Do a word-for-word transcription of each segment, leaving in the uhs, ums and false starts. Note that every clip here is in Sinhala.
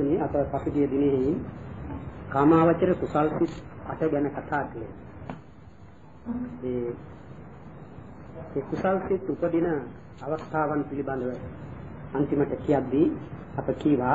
පින්තුනේ අප පසුගිය දිනෙහි කාමාවචර කුසල් සිත් අට ගැන කතා කළේ. ඒ ඒ කුසල් සිත් උපදින අවස්ථාවන් පිළිබඳව අන්තිමට කියද්දී අප කීවා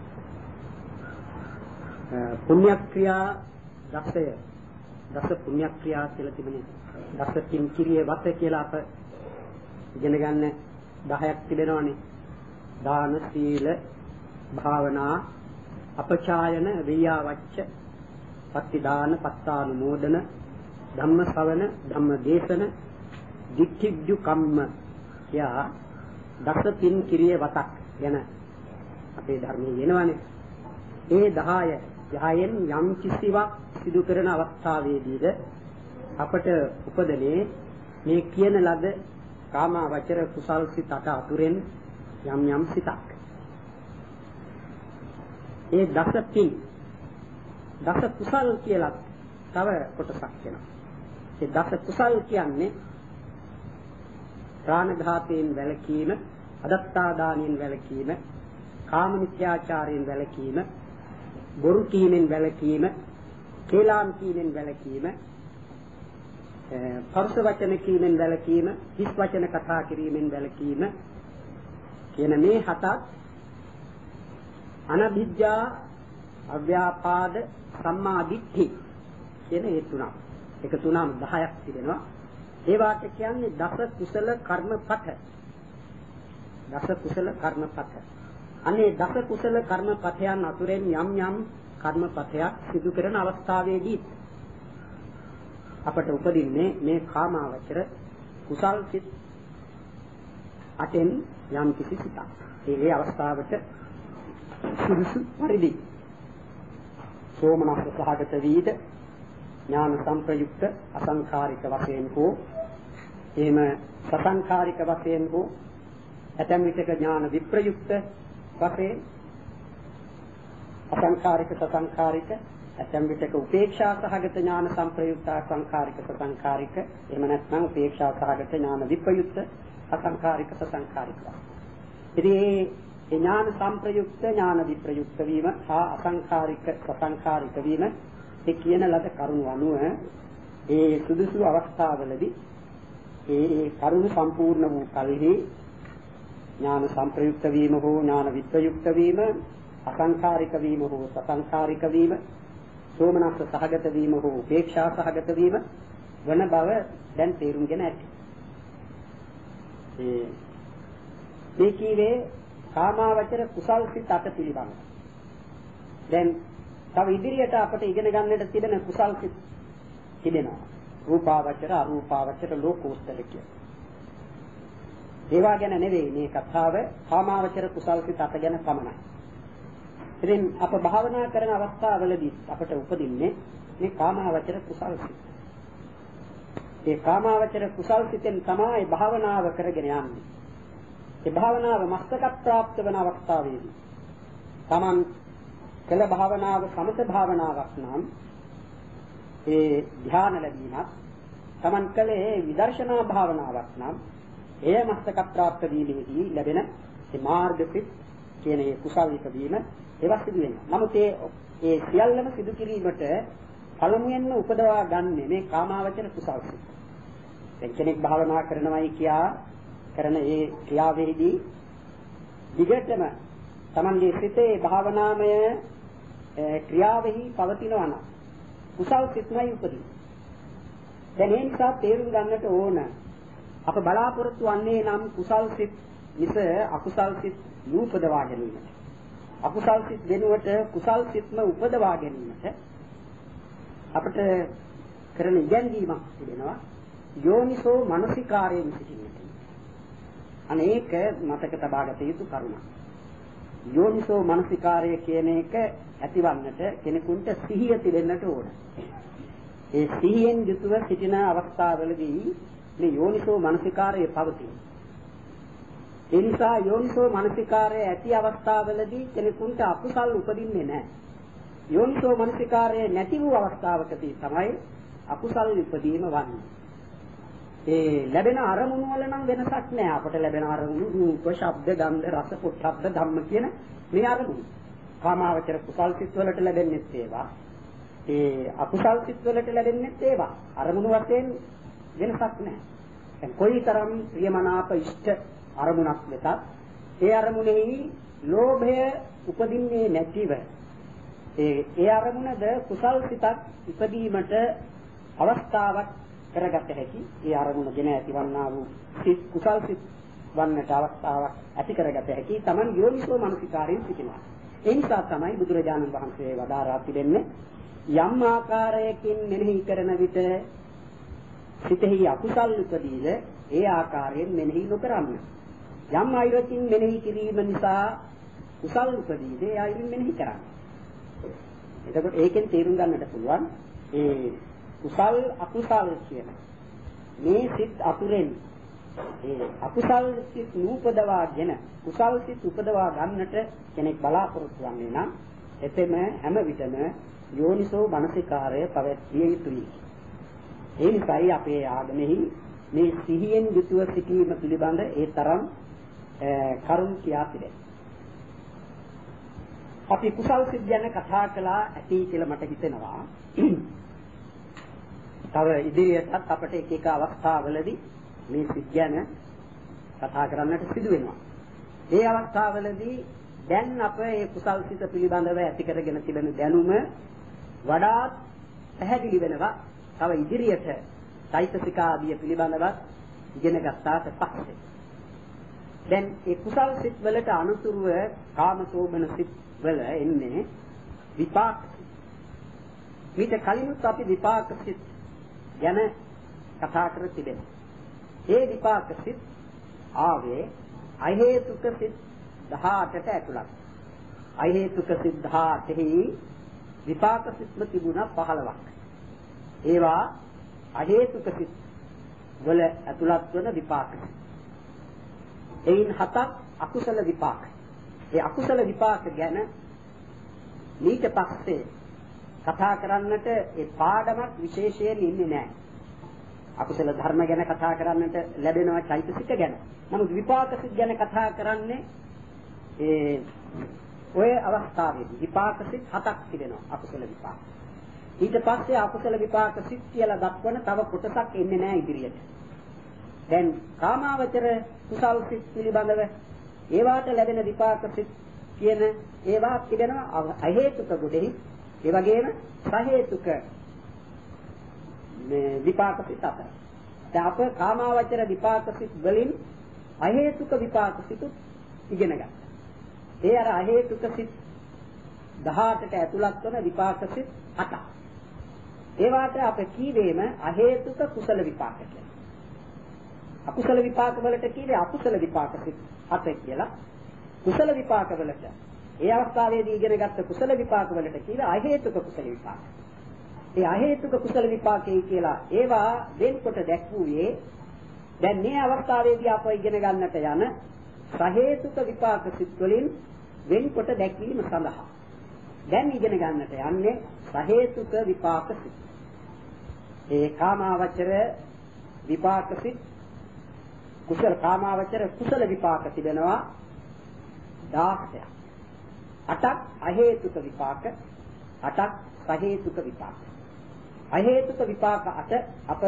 පුණ්‍ය ක්‍රියා දසය දස පුණ්‍ය ක්‍රියා කියලා තිබෙනේ. දස පින් කිරියේ වත කියලා අප ඉගෙන ගන්න දහයක් තිබෙනවානේ. දාන, සීල, භාවනා, අපචායන, වේයාවච්ච, පත්තිදාන, පත්තානුමෝදන, ධම්ම ශ්‍රවණ, ධම්ම දේශන, දික්ඛිජ්ජු කම්ම කියා දස පින් කිරියේ වතක් ගැන අපේ ධර්මයේ එනවානේ. ඒ දහය දහයෙන් යම් කිසිවක් සිදු කරන අවස්ථාවේදීද අපට උපදනේ මේ කියන ලද කාමාවචර කුසල් සිත අට අතුරෙන් යම් යම් සිතක්. ඒ දස පින් දස කුසල් කියලා තව කොටසක් වෙනවා. ඒ දස කුසල් කියන්නේ ප්‍රාණඝාතයෙන් වැළකීම, අදත්තාදානයෙන් වැළකීම, කාම මිත්‍යාචාරයෙන් වැළකීම, බොරු කීමෙන් වැළකීම, කේලාම් කීමෙන් වැළකීම, පරුෂ වචන කීමෙන් වැළකීම, හිස් වචන කතා කිරීමෙන් වැළකීම කියන මේ හතක් අනභිජ්ජා, අව්‍යාපාද, සම්මා දිට්ඨි කියන ඒ තුනක්. එක තුනම දහයක් තිබෙනවා. ඒවාට කියන්නේ දස කුසල කර්මපත. දස කුසල කර්මපත. අනේ දස කුසල කර්මපතයන් අතුරෙන් යම් යම් කර්මපතයක් සිදු කරන අවස්ථාවේදී අපට උපදින්නේ මේ කාමාවචර කුසල් සිත් අටෙන් යම් කිසි සිතක්. ඒ අවස්ථාවට සුදුසු පරිදි සෝමනස්ස සහගත වීද ඥාන සංප්‍රයුක්ත අසංඛාරික වශයෙන් හෝ එහෙම සසංඛාරික වශයෙන් හෝ ඇතැම් විටක ඥාන විප්‍රයුක්ත වශයෙන් අසංඛාරික සසංඛාරික ඇතැම් විටක උපේක්ෂා සහගත ඥාන සංප්‍රයුක්ත අසංඛාරික සසංඛාරික එහෙම නැත්නම් උපේක්ෂා සහගත ඥාන විප්‍රයුක්ත අසංඛාරික සසංඛාරික. ඉතින් මේ ඥාන සංප්‍රයුක්ත ඥාන විප්‍රයුක්ත වීම හා අසංඛාරික සසංඛාරික වීම ඒ කියන ලද කරුණු අනුව ඒ සුදුසු අවස්ථාවලදී ඒ කරුණු සම්පූර්ණ වූ කල්හි ඥාන සංප්‍රයුක්ත වීම හෝ ඥාන විප්‍රයුක්ත වීම, අසංඛාරික වීම හෝ සසංඛාරික වීම, සෝමනස්ස සහගත වීම හෝ උපේක්ෂා සහගත වීම වන බව දැන් තේරුම්ගෙන ඇති. ඒ මේ කීවේ කාමාවචර කුසල් සිත් අට පිළිබඳ. දැන් තව ඉදිරියට අපට ඉගෙන ගන්නට තිබෙන කුසල් සිත් තිබෙනවා. රූපාවචර, අරූපාවචර, ලෝකෝත්තර කියලා. ඒවා ගැන නෙවෙයි මේ කතාව. කාමාවචර කුසල් සිත් අට ගැන පමණයි. ඉතින් අප භාවනා කරන අවස්ථාවලදී අපට උපදින්නේ මේ කාමාවචර කුසල් සිත්. ඒ කාමාවචර කුසල් සිතෙන් තමයි භාවනාව කරගෙන යන්නේ. ඒ භාවනාව මස්තක ප්‍රාප්ත වන අවස්ථාවේදී තමන් කළ භාවනාව සමත භාවනාවක් නම් ඒ ධ්‍යාන ලැබීමත්, තමන් කළේ විදර්ශනා භාවනාවක් නම් එය මස්තක ප්‍රාප්ත වීමේදී ලැබෙන ඒ මාර්ගසිත කියන ඒ කුසල් වික වීම ඒවා සිදු වෙනවා. නමුත් ඒ ඒ සියල්ලම සිදු කිරීමට පළමුවෙන්ම උපදවා ගන්න මේ කාමාවචර කුසල් සිත. දැන් කෙනෙක් භාවනා කරනවායි කියා කරන ඒ ක්‍රියාවේදී දිගටම තමන්ගේ සිතේ භාවනාමය ක්‍රියාවෙහි පවතිනවා නම් කුසල් සිත්මයි උපදින. දැන් ඒ නිසා තේරුම් ගන්නට ඕන අප බලාපොරොත්තු වන්නේ නම් කුසල් සිත් මිස අකුසල් සිත් නූපදවා ගැනීමට. අකුසල් සිත් වෙනුවට කුසල් සිත්ම උපදවා ගැනීමට අපට කරන ඉගැන්වීමක් තිබෙනවා. යෝනිසෝ මනසිකාරයෙන් සිටින්නට. අනේක මතක තබාගත යුතු කරුණක්. යෝනිසෝ මනසිකාරය කියන එක ඇතිවන්නට කෙනෙකුට සිහිය තිබෙන්නට ඕන. ඒ සිහියෙන් යුතුව සිටින අවස්ථාවලදී මේ යෝනිසෝ මනසිකාරය පවතී. ඒ නිසා යෝනිසෝ මනසිකාරය ඇති අවස්ථාවලදී කෙනෙකුට අකුසල් උපදින්නේ නැහැ. යෝනිසෝ මනසිකාරය නැති වූ අවස්ථාවකදී තමයි අකුසල් උපදීම වන්නේ. ඒ ලැබෙන අරමුණු වල නම් වෙනසක් නැහැ. අපට ලැබෙන අරමුණු රූප, ශබ්ද, ගන්ධ, රස, පොට්ටබ්බ ධම්ම කියන මේ අරමුණු. කාමාවචර කුසල් සිත් වලට ලැබෙන්නේ ඒවා. ඒ අකුසල් සිත් වලට ලැබෙන්නේ ඒවා. අරමුණු වශයෙන් වෙනසක් නැහැ. දැන් කොයිතරම් ප්‍රියමනාප ඉෂ්ට අරමුණක් වෙතත් ඒ අරමුණෙහි ලෝභය උපදින්නේ නැතිව ඒ ඒ අරමුණද කුසල් සිතක් ඉපදීමට අවස්ථාවක් කරගත හැකි. ඒ අරමුණ ගෙන ඇතිවන්නා වූ සිත් කුසල් සිත් වන්නට අවස්ථාවක් ඇති කරගත හැකි. Taman යෝනිසෝ මනසිකාරයෙන් සිටිනවා. ඒ නිසා තමයි බුදුරජාණන් වහන්සේ වදාරා තිබෙන්නේ යම් ආකාරයකින් මෙනෙහි කරන විට සිතෙහි අකුසල් උපදීද ඒ ආකාරයෙන් මෙනෙහි නොකරන්න. යම් අයුරකින් මෙනෙහි කිරීම නිසා කුසල් උපදීද ඒ අයුරින් මෙනෙහි කරන්න. එතකොට ඒකෙන් තේරුම් ගන්නට පුළුවන් ඒ කුසල් අකුසල් කියන මේ සිත් අතුරෙන් ඒ අකුසල් සිත් නූපදවාගෙන කුසල් සිත් උපදවා ගන්නට කෙනෙක් බලාපොරොත්තු වන්නේ නම් එතෙම හැම විටම යෝනිසෝ මනසිකාරය පවත්විය යුතුයි. ඒ නිසායි අපේ ආගමෙහි මේ සිහියෙන් යුතුව සිටීම පිළිබඳ ඒ තරම් කරුණ කියා තිබෙනවා. අපි කුසල් සිත් ගැන කතා කළා ඇති කියලා මට හිතෙනවා. තව ඉදිරියටත් අපිට එක එක අවස්ථාවලදී මේ සිත් ගැන කතා කරන්නට සිදු වෙනවා. ඒ අවස්ථාවලදී දැන් අප මේ කුසල් සිත පිළිබඳව ඇති කරගෙන තිබෙන දැනුම වඩාත් පැහැදිලි වෙනවා. තව ඉදිරියට චෛතසික ආදිය පිළිබඳව ඉගෙන ගත්තාට පස්සේ දැන් ඒ කුසල් සිත් වලට අනුතුරුව කාමසෝබන සිත් වල එන්නේ විපාක. මේක කලිනුත් අපි විපාක සිත් ගැන කතා කර තිබෙනවා. ඒ විපාක සිත් ආවේ අහේතුක සිත් දහඅටට ඇතුළත්. අහේතුක සිත් දහඅටෙහි විපාක සිත්ම තිබුණා පහළොවක්. ඒවා අහේතුක සිත් වල ඇතුළත් වන විපාක. එයින් හතක් අකුසල විපාක. ඒ අකුසල විපාක ගැන ඊට පස්සේ කතා කරන්නට ඒ පාඩමක් විශේෂයෙන් ඉන්නේ නැහැ. අකුසල ධර්ම ගැන කතා කරන්නට ලැබෙනවා චෛතසික ගැන. නමුත් විපාක සිත් ගැන කතා කරන්නේ ඒ ඔය අවස්ථාවේදී විපාක සිත් හතක් තිබෙනවා අකුසල විපාක. ඊට පස්සේ අකුසල විපාක සිත් කියලා දක්වන තව කොටසක් එන්නේ නැහැ ඉදිරියට. දැන් කාමාවචර කුසල් සිත් පිළිබඳව ඒවාට ලැබෙන විපාක සිත් කියන ඒවා තිබෙනවා අහේතුක ගොඩෙහි. ඒ වගේම සහේතුක මේ විපාක සිත් අතර. දැන් අප කාමාවචර විපාක සිත් වලින් අහේතුක විපාක සිත් ඉගෙන ගත්තා. ඒ අර අහේතුක සිත් දහඅටට ඇතුළත් වන විපාක සිත් අටක්. ඒවාට අප කීවේම අහේතුක කුසල විපාක කියලා. අකුසල විපාක වලට කීවේ අකුසල විපාක සිත් අට කියලා. කුසල විපාක වලට ඒ අවස්ථාවේදී ඉගෙන ගත්ත කුසල විපාක වලට කීවේ අහේතුක කුසල විපාක. ඒ අහේතුක කුසල විපාකේ කියලා ඒවා වෙන්කොට දැක්වුවේ දැන් මේ අවස්ථාවේදී අප ඉගෙන ගන්නට යන සහේතුක විපාක සිත් වලින් වෙන්කොට දැක්වීම සඳහා දැන් ඉගෙන ගන්නට යන්නේ සහේතුක විපාක සිත්. ඒ කාමාවචර විපාක සිත් කුසල කාමාවචර කුසල විපාක තිබෙනවා දහසක්. අටක් අහේතුක විපාක, අටක් සහේතුක විපාක. අහේතුක විපාක අට අප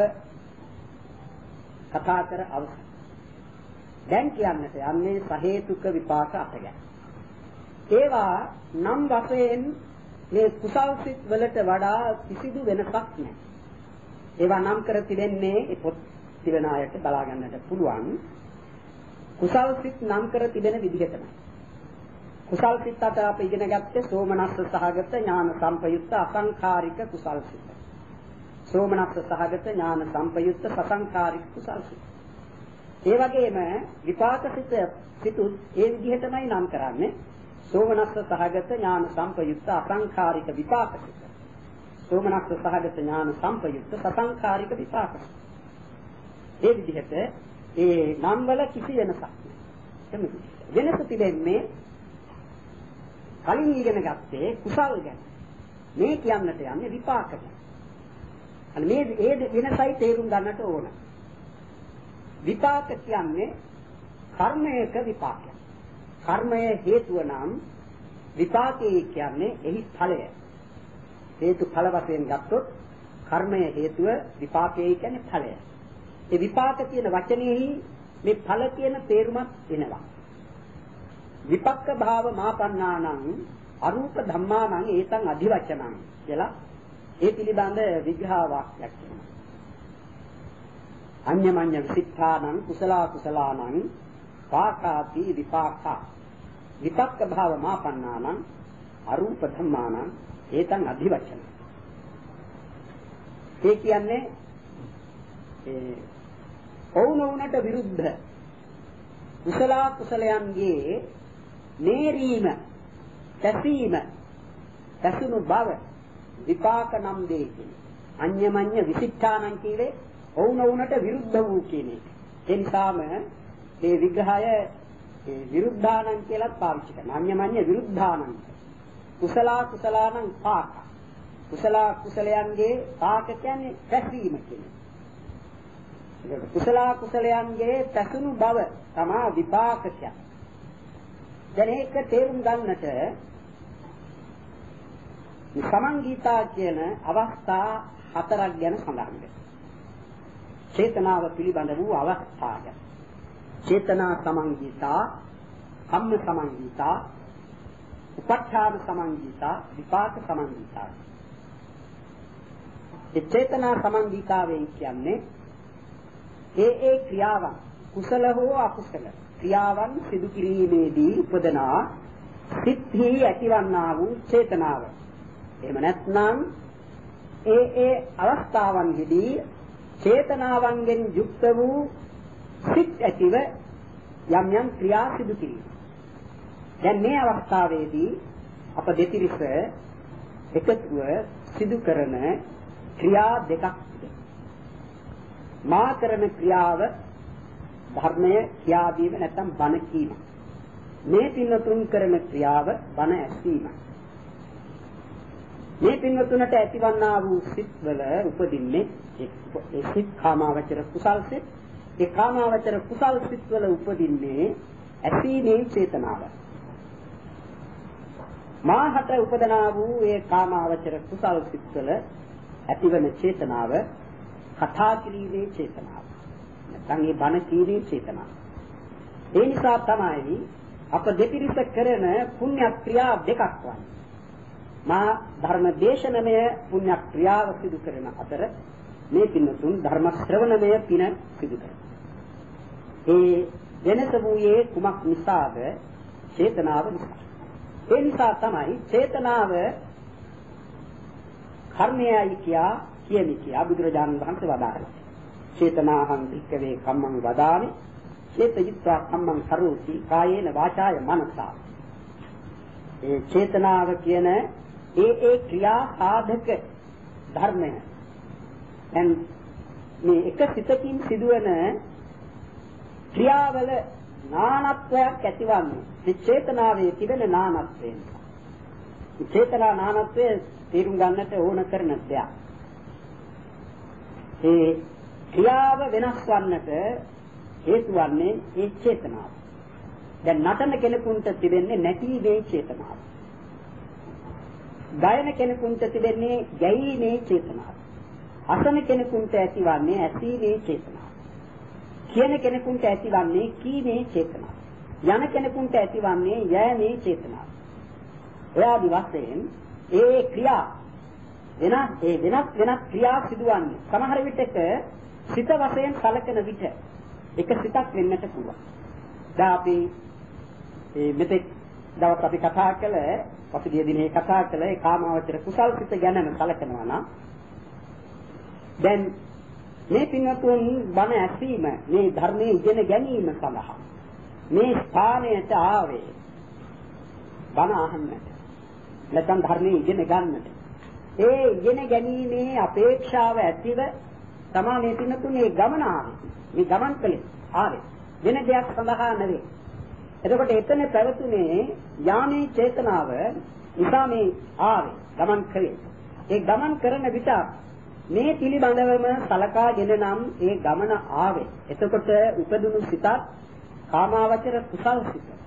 කතා කර අවසන්. දැන් කියන්නට යන්නේ සහේතුක විපාක අට ගැන. ඒවා නම් වශයෙන් මේ කුසල් සිත් වලට වඩා කිසිදු වෙනසක් නැහැ. ඒවා නම් කර තිබෙන්නේ ඒ පොත් තිබෙන අයට බලා ගන්නට පුළුවන්. කුසල් සිත් නම් කර තිබෙන විදිහටමයි. කුසල් සිත් අතර අපි ඉගෙන ගත්තේ සෝමනස්ස සහගත ඥාන සම්පයුක්ත අසංඛාරික කුසල් සිත්. සෝමනස්ස සහගත ඥාන සම්පයුක්ත සසංඛාරික කුසල් සිත්. ඒ වගේම විපාක සිත් සිතුත් ඒ විදිහටමයි නම් කරන්නේ. සෝමනස්ස සහගත ඥාන සම්පයුක්ත අසංඛාරික විපාක සිත්. සෝමනස්ස සහගත ඥාන සම්පයුක්ත සසංඛාරික විපාක සිත්. ඒ විදිහට ඒ නම් වල කිසි වෙනසක් නැහැ. වෙනස තිබෙන්නේ කලින් ඉගෙන ගත්තේ කුසල් ගැන. මේ කියන්නට යන්නේ විපාක ගැන. අන්න මේ ඒ වෙනසයි තේරුම් ගන්නට ඕන. විපාක කියන්නේ කර්මයක විපාකයක්. කර්මය හේතුව නම් විපාකයේ කියන්නේ එහි ඵලය. හේතු ඵල වශයෙන් ගත්තොත් කර්මය හේතුව, විපාකයේ කියන්නේ ඵලය. ඒ විපාක කියන වචනේහි මේ ඵල කියන තේරුමත් එනවා. විපක්ක භාව මාපන්නානං අරූප ධම්මානං ඒතං අධිවචනං කියලා ඒ පිළිබඳ විග්‍රහ වාක්‍යයක් කියනවා. අඤ්ඤමඤ්ඤ විසිට්ඨානං කුසල කුසලානං පාකාති විපාකා විපක්ක භාව මාපන්නානං අරූප ධම්මානං ඒතං අධිවචනං. ඒ කියන්නේ ඒ ඔවුනොවුනට විරුද්ධ කුසල කුසලයන්ගේ නේරීම, දැසීම, දැසුණු බව විපාක නම් දෙකේ. අඤ්ඤමඤ්ඤ විසිට්ඨානං කියලේ ඔවුනොවුනට විරුද්ධ වූ කියන එක. ඒ නිසාම මේ විග්‍රහය ඒ විරුද්ධානං කියලාත් පාවිච්චි කරනවා. අඤ්ඤමඤ්ඤ විරුද්ධානං. කුසල කුසලානං පාක. කුසල කුසලයන්ගේ පාක කියන්නේ දැසීම කියන්නේ. ඒක කුසල කුසලයන්ගේ දැසුණු බව තමයි විපාක කියන්නේ. දැන් ඒක තේරුම් ගන්නට සමංගීතා කියන අවස්ථා හතරක් ගැන සඳහන් වෙනවා. චේතනාව පිළිබඳ වූ අවස්ථාය. චේතනා සමංගීතා, කම්ම සමංගීතා, උපට්ඨාන සමංගීතා, විපාක සමංගීතා. ඒ චේතනා සමංගීතාවෙන් කියන්නේ ඒ ඒ ක්‍රියාවන් කුසල හෝ අකුසල ක්‍රියාවන් සිදු කිරීමේදී උපදනා සිත්හි ඇතිවන්නා වූ චේතනාව. එහෙම නැත්නම් ඒ ඒ අවස්ථාවන්හිදී චේතනාවන්ගෙන් යුක්ත වූ සිත් ඇතිව යම් යම් ක්‍රියා සිදු කිරීම. දැන් මේ අවස්ථාවේදී අප දෙතිරිස එකතුව සිදු කරන ක්‍රියා දෙකක් තිබෙනවා. මා කරන ක්‍රියාව ධර්මය කියා දීම නැත්නම් බණ කීම. මේ පින්වතුන් කරන ක්‍රියාව බණ ඇසීම. මේ පින්වතුන්ට ඇතිවන්නා වූ සිත්වල උපදින්නේ ඒ සිත් කාමාවචර කුසල් සිත්. ඒ කාමාවචර කුසල් සිත්වල උපදින්නේ ඇසීමේ චේතනාව. මාහට උපදනා වූ ඒ කාමාවචර කුසල් සිත්වල ඇතිවන චේතනාව කතා කිරීමේ චේතනාව. නැත්නම් ඒ බණ කීමේ චේතනාව. ඒ නිසා තමයි අප දෙපිරිස කරන පුණ්‍ය ක්‍රියා දෙකක් වන්නේ. මා ධර්ම දේශනමය පුණ්‍ය ක්‍රියාව සිදු කරන අතර මේ පින්තුන් ධර්ම ශ්‍රවණමය පින සිදු කරනවා. ඒ වෙනස වූයේ කුමක් නිසාද? චේතනාව නිසා. ඒ නිසා තමයි චේතනාව කර්මයයි කියා කියන්නේ කියා බුදුරජාණන් වහන්සේ වදාළා. චේතනාහං භික්ඛවේ කම්මං වදාමි චේතයිත්වා කම්මං කරෝති කායේන වාචාය මනසා. ඒ චේතනාව කියන ඒ ඒ ක්‍රියා සාධක ධර්මය. දැන් මේ එක සිතකින් සිදුවන ක්‍රියාවල නානත්වයක් ඇතිවන්නේ මේ චේතනාවේ තිබෙන නානත්වයෙන්. මේ චේතනා නානත්වය තේරුම් ගන්නට ඕන කරන දෙයක්. ඒ ක්‍රියාව වෙනස් වන්නට හේතු වන්නේ ඒ චේතනාව. දැන් නටන කෙනෙකුට තිබෙන්නේ නැටීමේ චේතනාව. ගායන කෙනෙකුට තිබෙන්නේ ගැයීමේ චේතනාව. අසන කෙනෙකුට ඇතිවන්නේ ඇසීමේ චේතනාව. කියන කෙනෙකුට ඇතිවන්නේ කීමේ චේතනාව. යන කෙනෙකුට ඇතිවන්නේ යෑමේ චේතනාව. එයාදි වශයෙන් ඒ ක්‍රියා වෙනස් ඒ වෙනස් වෙනස් ක්‍රියා සිදුවන්නේ සමහර විටක සිත වශයෙන් සැලකෙන විට එක සිතක් වෙන්නට පුළුවන්. දැන් අපි මේ මෙතෙක් දවස් අපි කතා කළ පසුගිය දිනේ කතා කළ ඒ කාමාවචර කුසල් සිත ගැනම සැලකනවා නම් දැන් මේ පින්වතුන් බණ ඇසීම මේ ධර්මයේ ඉගෙන ගැනීම සඳහා මේ ස්ථානයට ආවේ බණ අහන්නට නැත්නම් ධර්මයේ ඉගෙන ගන්නට. ඒ ඉගෙන ගැනීමේ අපේක්ෂාව ඇතිව තමයි මේ පින්වතුන් මේ ගමන ආවේ. මේ ගමන් කළේ ආවේ වෙන දෙයක් සඳහා නෙවෙයි. එතකොට එතන පැවතුනේ යාමේ චේතනාව නිසා මේ ආවේ ගමන් කළේ. ඒ ගමන් කරන විට මේ පිළිබඳවම සලකාගෙන නම් ඒ ගමන ආවේ. එතකොට උපදුණු සිතත් කාමාවචර කුසල් සිත.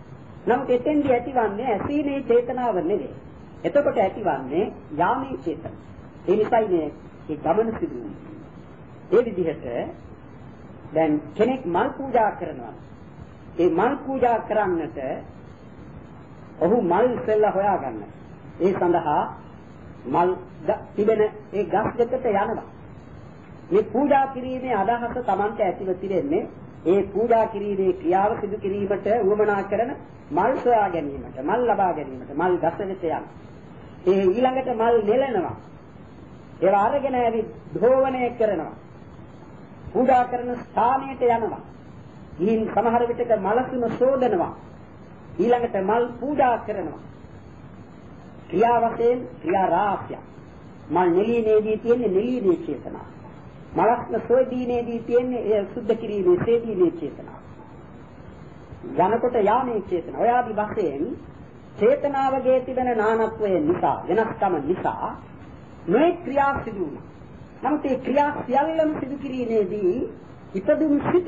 නමුත් එතෙන්දී ඇතිවන්නේ ඇසීමේ චේතනාව නෙවෙයි. එතකොට ඇතිවන්නේ යාමේ චේතන. ඒ නිසායි මේ ඒ ගමන සිදු වෙන්නේ. ඒ විදිහට දැන් කෙනෙක් මල් පූජා කරනවා. ඒ මල් පූජා කරන්නට ඔහු මල් ඉස්සෙල්ලා හොයාගන්න. ඒ සඳහා මල් තිබෙන ඒ ගස් දෙකට යනවා. මේ පූජා කිරීමේ අදහස Tamante ඇතිව තිබෙන්නේ ඒ පූජා කිරීමේ ක්‍රියාව සිදු කිරීමට උවමනා කරන මල් සොයා ගැනීමට, මල් ලබා ගැනීමට, මල් ගස වෙත යන. ඒ ඊළඟට මල් නෙලනවා. ඒවා අරගෙන ඇවිත් ධෝවණය කරනවා. පූජා කරන ස්ථානයට යනවා. ඊයින් සමහර විටක මලසුන සෝදනවා. ඊළඟට මල් පූජා කරනවා. ක්‍රියා වශයෙන් ක්‍රියා රාශිය. මල් නෙලීමේදී තියෙන්නේ නෙලීමේ චේතනාව. මලස්න සෝදීනේදී තියෙන්නේ ඒ සුද්ධ කිරීමේ සේදීමේ චේතනාව. යනකොට යාමේ චේතන. ඔය ආදි වශයෙන් චේතනාවගේ තිබෙන නානත්වය නිසා, වෙනස්කම නිසා මේ ක්‍රියා සිදු වුණා. නමුත් මේ ක්‍රියා සියල්ලම සිදු කිරීමේදී ඉපදුම් සිත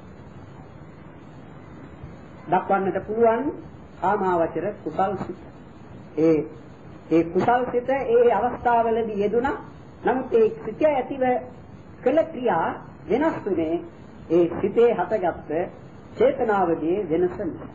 දක්වන්නට පුළුවන් කාමාවචර කුසල් සිත. ඒ ඒ කුසල් සිත ඒ අවස්ථාවවලදී යෙදුණා. නමුත් ඒ සිත ඇතිව කළ ක්‍රියා වෙනස් වුනේ ඒ සිතේ හටගත්ත චේතනාවගේ වෙනස නිසා.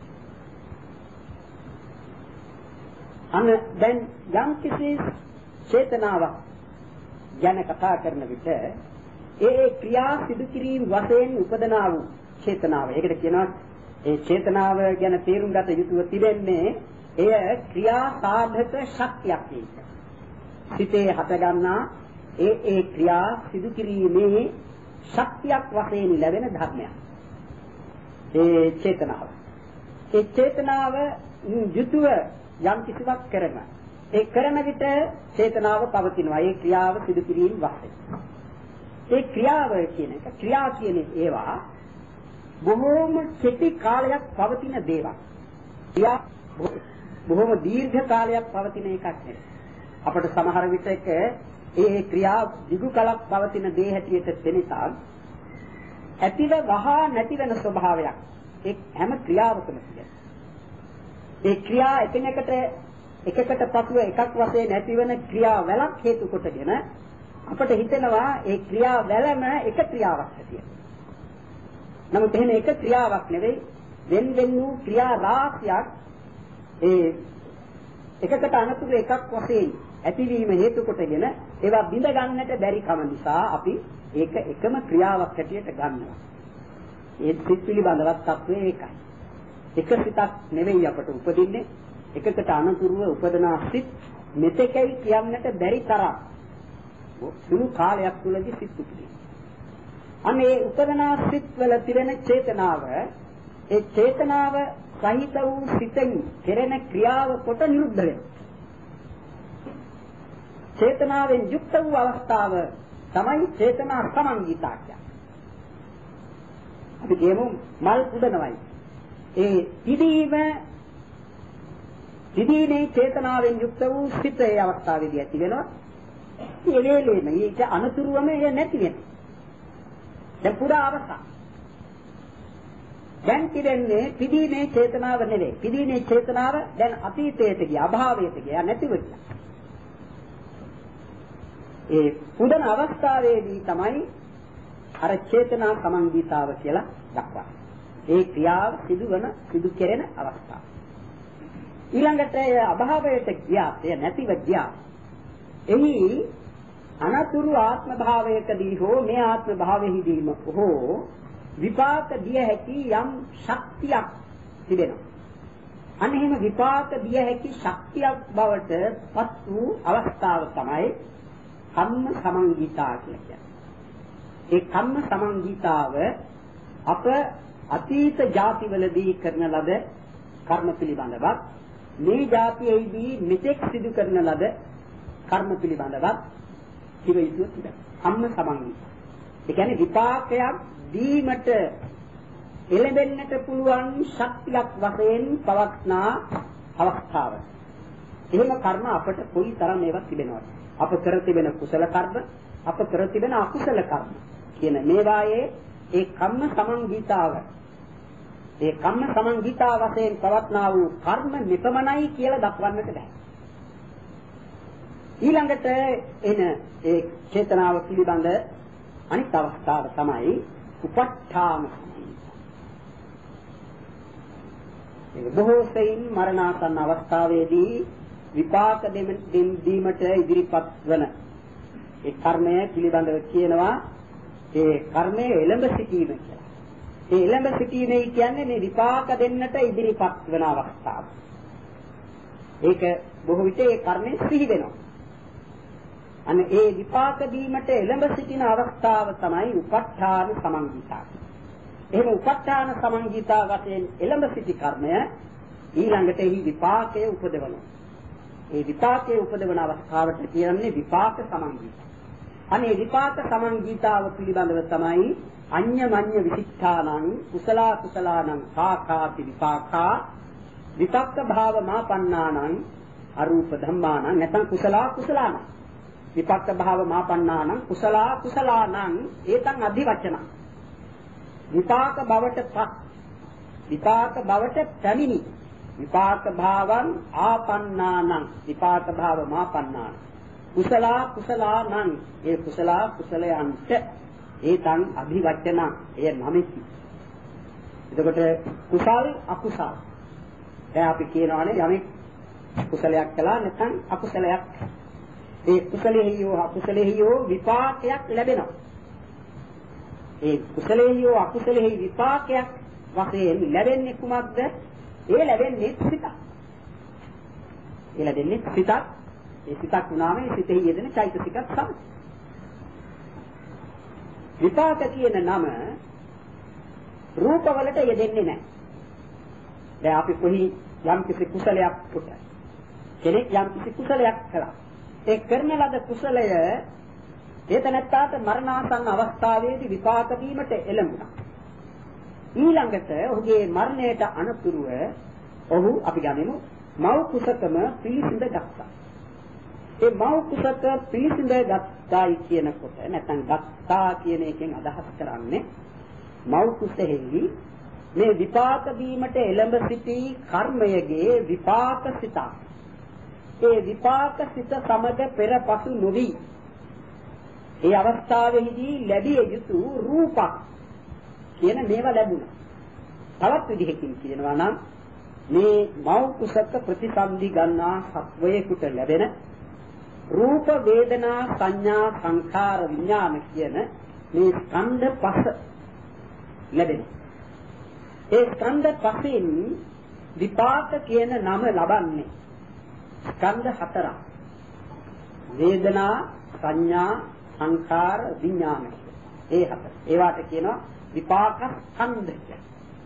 අන්න දැන් යම් කිසි චේතනාවක් ගැන කතා කරන විට ඒ ඒ ක්‍රියා සිදු කිරීම වශයෙන් උපදනා වූ චේතනාව. ඒකට කියනවා ඒ චේතනාව ගැන තේරුම් ගත යුතුව තිබෙන්නේ එය ක්‍රියා සාධක ශක්තියක් ඒක. සිතේ හටගන්නා ඒ ඒ ක්‍රියා සිදු කිරීමේ ශක්තියක් වශයෙන් ලැබෙන ධර්මයක්. ඒ චේතනාව. ඒ චේතනාව යුතුව යම් කිසිවක් කරන. ඒ කරන විට චේතනාව පවතිනවා. ඒ ක්‍රියාව සිදු කිරීම වශයෙන්. ඒ ක්‍රියාව කියන එක ක්‍රියා කියන්නේ ඒවා බොහෝම කෙටි කාලයක් පවතින දේවල්. ක්‍රියා බොහෝම දීර්ඝ කාලයක් පවතින එකක් නෙවෙයි. අපට සමහර විටක ඒ ක්‍රියා දිගු කලක් පවතින දේ හැටියට තෙනිසා ඇතිව වහා නැති වෙන ස්වභාවයක් ඒ හැම ක්‍රියාවකම තියෙනවා. ඒ ක්‍රියා එකිනෙකට එකකට පසුව එකක් වශයෙන් නැතිවෙන ක්‍රියාවලක් හේතු කොටගෙන අපට හිතෙනවා ඒ ක්‍රියාවලම එක ක්‍රියාවක් හැටියට. නමුත් එහෙම එක ක්‍රියාවක් නෙවෙයි වෙන වෙන වූ ක්‍රියා රාශියක් ඒ එකකට අනුතුරු එකක් වශයෙන් ඇතිවීම හේතු කොටගෙන ඒවා බිඳ ගන්නට බැරි කම නිසා අපි ඒක එකම ක්‍රියාවක් හැටියට ගන්නවා. ඒ සිත් පිළිබඳවත් තත්ත්වය ඒකයි. එක සිතක් නෙවෙයි අපට උපදින්නේ එකකට අනුතුරුව උපදනා සිත් මෙතෙකයි කියන්නට බැරි තරම් සුළු කාලයක් තුලදී සිත් උපදිනවා. අනේ උපදනා සිත් වල තිබෙන චේතනාව ඒ චේතනාව සහිත වූ සිතෙන් කෙරෙන ක්‍රියාව කොට නිරුද්ධ වෙනවා. චේතනාවෙන් යුක්ත වූ අවස්ථාව තමයි චේතනා සමන්විතා කියන්නේ. අපි කියමු මල් පුදනවයි. ඒ පිදීම පිදීමේ චේතනාවෙන් යුක්ත වූ සිතේ අවස්ථාවේදී ඇති වෙනවා. ඒ වේලෙම ඊට අනුතුරුවම එය නැති වෙනවා. දැන් පුරා අවස්ථා. දැන් තිබෙන්නේ පිදීමේ චේතනාව නෙවෙයි. පිදීමේ චේතනාව දැන් අතීතයට ගියා, අභාවයට ගියා, නැතිව ගියා. ඒ පුදන අවස්ථාවේදී තමයි අර චේතනා සමන්විතාව කියලා දක්වන්නේ. ඒ ක්‍රියාව සිදුවන සිදු කෙරෙන අවස්ථාව. ඊළඟට ඒ අභාවයට ගියා, ඒ නැතිව ගියා. එහි අනතුරු ආත්ම භාවයකදී හෝ මේ ආත්ම භාවයේදීම හෝ විපාක දිය හැකි යම් ශක්තියක් තිබෙනවා. අන්න එහෙම විපාක දිය හැකි ශක්තියක් බවට පත් වූ අවස්ථාව තමයි කම්ම සමන්විතා කියලා කියන්නේ. ඒ කම්ම සමන්විතාව අප අතීත ජාතිවලදී කරන ලද කර්ම පිළිබඳව මේ ජාතියේදී මෙතෙක් සිදු කරන ලද කර්ම පිළිබඳව කිව යුතු තිබෙනවා. කම්ම සමන්විතා. ඒ කියන්නේ විපාකයක් දීමට එළඹෙන්නට පුළුවන් ශක්තියක් වශයෙන් පවත්නා අවස්ථාව. එහෙම කර්ම අපට කොයි තරම් ඒවා තිබෙනවද? අප කර තිබෙන කුසල කර්ම, අප කර තිබෙන අකුසල කර්ම කියන මේවායේ ඒ කම්ම සමන්විතාව ඒ කම්ම සමන්විතා වශයෙන් පවත්නා වූ කර්ම නිපමනයි කියලා දක්වන්නට බෑ. ඊළඟට එන ඒ චේතනාව පිළිබඳ අනිත් අවස්ථාව තමයි උපට්ඨාන. ඒ බොහෝ සෙයින් මරණාසන්න අවස්ථාවේදී විපාක දීමට ඉදිරිපත් වන ඒ කර්මය පිළිබඳව කියනවා ඒ කර්මයේ එළඹ සිටීම කියලා. ඒ එළඹ සිටීමේ කියන්නේ මේ විපාක දෙන්නට ඉදිරිපත් වන අවස්ථාව. ඒක බොහෝ විට ඒ කර්මයේ සිහි වෙනවා. අනේ ඒ විපාක දීමට එළඹ සිටින අවස්ථාව තමයි උපට්ඨාන සමන්විතා. එහෙම උපට්ඨාන සමන්විතා වශයෙන් එළඹ සිටි කර්මය ඊළඟට එහි විපාකයේ උපදවනවා. ඒ විපාකයේ උපදවන අවස්ථාවට කියන්නේ විපාක සමන්විතා. අනේ විපාක සමන්විතාව පිළිබඳව තමයි අඤ්ඤමඤ්ඤ විචිත්තානං කුසල කුසලානං සාඛාති විපාකා විතක්ක භාව මාපන්නානං අරූප ධම්මානං නැත්නම් කුසල කුසලානං විපක්ක භාව මාපන්නානං කුසල කුසලානං ඒතං අධිවචන විපාක බවට පත් විපාක බවට පැමිණි විපාක භාවං ආපන්නානං විපාක භාව මාපන්නානං කුසල කුසලානං ඒ කුසල කුසලයන්ට ඒතං අධිවචන එය නමෙති. එතකොට කුසල් අකුසල් දැන් අපි කියනවානේ යමෙක් කුසලයක් කළා නැත්නම් අකුසලයක් ඒ කුසලෙහි හෝ අකුසලෙහි හෝ විපාකයක් ලැබෙනවා. ඒ කුසලෙහි හෝ අකුසලෙහි විපාකයක් වශයෙන් ලැබෙන්නේ කුමක්ද? ඒ ලැබෙන්නේ සිතක්. ඒ ලැබෙන්නේ සිතක්. ඒ සිතක් වුණාම ඒ සිතෙහි යෙදෙන චෛතසිකත් සමග. විපාක කියන නම රූපවලට යෙදෙන්නේ නැහැ. දැන් අපි කොහි යම් කිසි කුසලයක් කොට කෙනෙක් යම් කිසි කුසලයක් කළා. ඒ කරන ලද කුසලය ඒතනත්තාට මරණාසන්න අවස්ථාවේදී විපාක දීමට එළඹුණා. ඊළඟට ඔහුගේ මරණයට අනතුරුව ඔහු අපි ගනිමු මව් කුසකම පිළිසිඳ ගත්තා. ඒ මව් කුසක පිළිසිඳ ගත්තායි කියනකොට නැත්නම් ගත්තා කියන එකෙන් අදහස් කරන්නේ මව් කුසෙහි මේ විපාක දීමට එළඹ සිටි කර්මයේගේ විපාක සිත. ඒ විපාක සිත සමග පෙරපසු නොවි ඒ අවස්ථාවේදී ලැබිය යුතු රූපක් කියන මේවා ලැබුණා. තවත් විදිහකින් කියනවා නම් මේ මව් කුසක ප්‍රතිසන්දි ගන්නා සත්වයකට ලැබෙන රූප වේදනා සංඥා සංඛාර විඥාන කියන මේ ස්කන්ධ පහ ලැබෙනවා. ඒ ස්කන්ධ පහෙන් විපාක කියන නම ලබන්නේ ස්කන්ධ හතරක්. වේදනා සංඥා සංඛාර විඥාන ඒ හතර. ඒවට කියනවා විපාක ස්කන්ධ කියලා.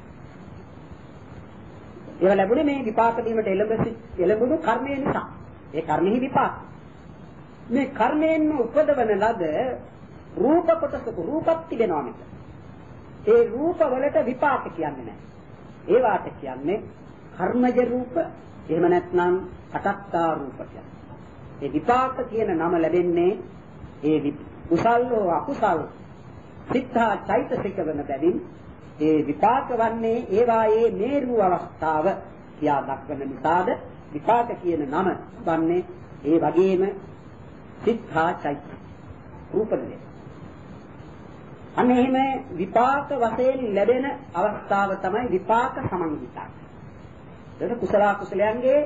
ඒවා ලැබුණේ මේ විපාක දීමට එළඹ එළඹුණු කර්මය නිසා. ඒ කර්මෙහි විපාක. මේ කර්මයෙන්ම උපදවන ලද රූප කොටසක රූපක් තිබෙනවා මෙතන. ඒ රූප වලට විපාක කියන්නේ නැහැ. ඒවට කියන්නේ කර්මජ රූප එහෙම නැත්නම් අටත්තා රූප කියන්නේ. ඒ විපාක කියන නම ලැබෙන්නේ ඒ කුසල් හෝ අකුසල් සිතා චෛතසික වන බැවින් ඒ විපාක වන්නේ ඒවායේ මේරු අවස්ථාව කියා දක්වන නිසාද විපාක කියන නම වන්නේ ඒ වගේම සිතා චෛතසික රූපනේ. අන්න එහෙම විපාක වශයෙන් ලැබෙන අවස්ථාව තමයි විපාක සමන්විතා. ඒක කුසල කුසලයන්ගේ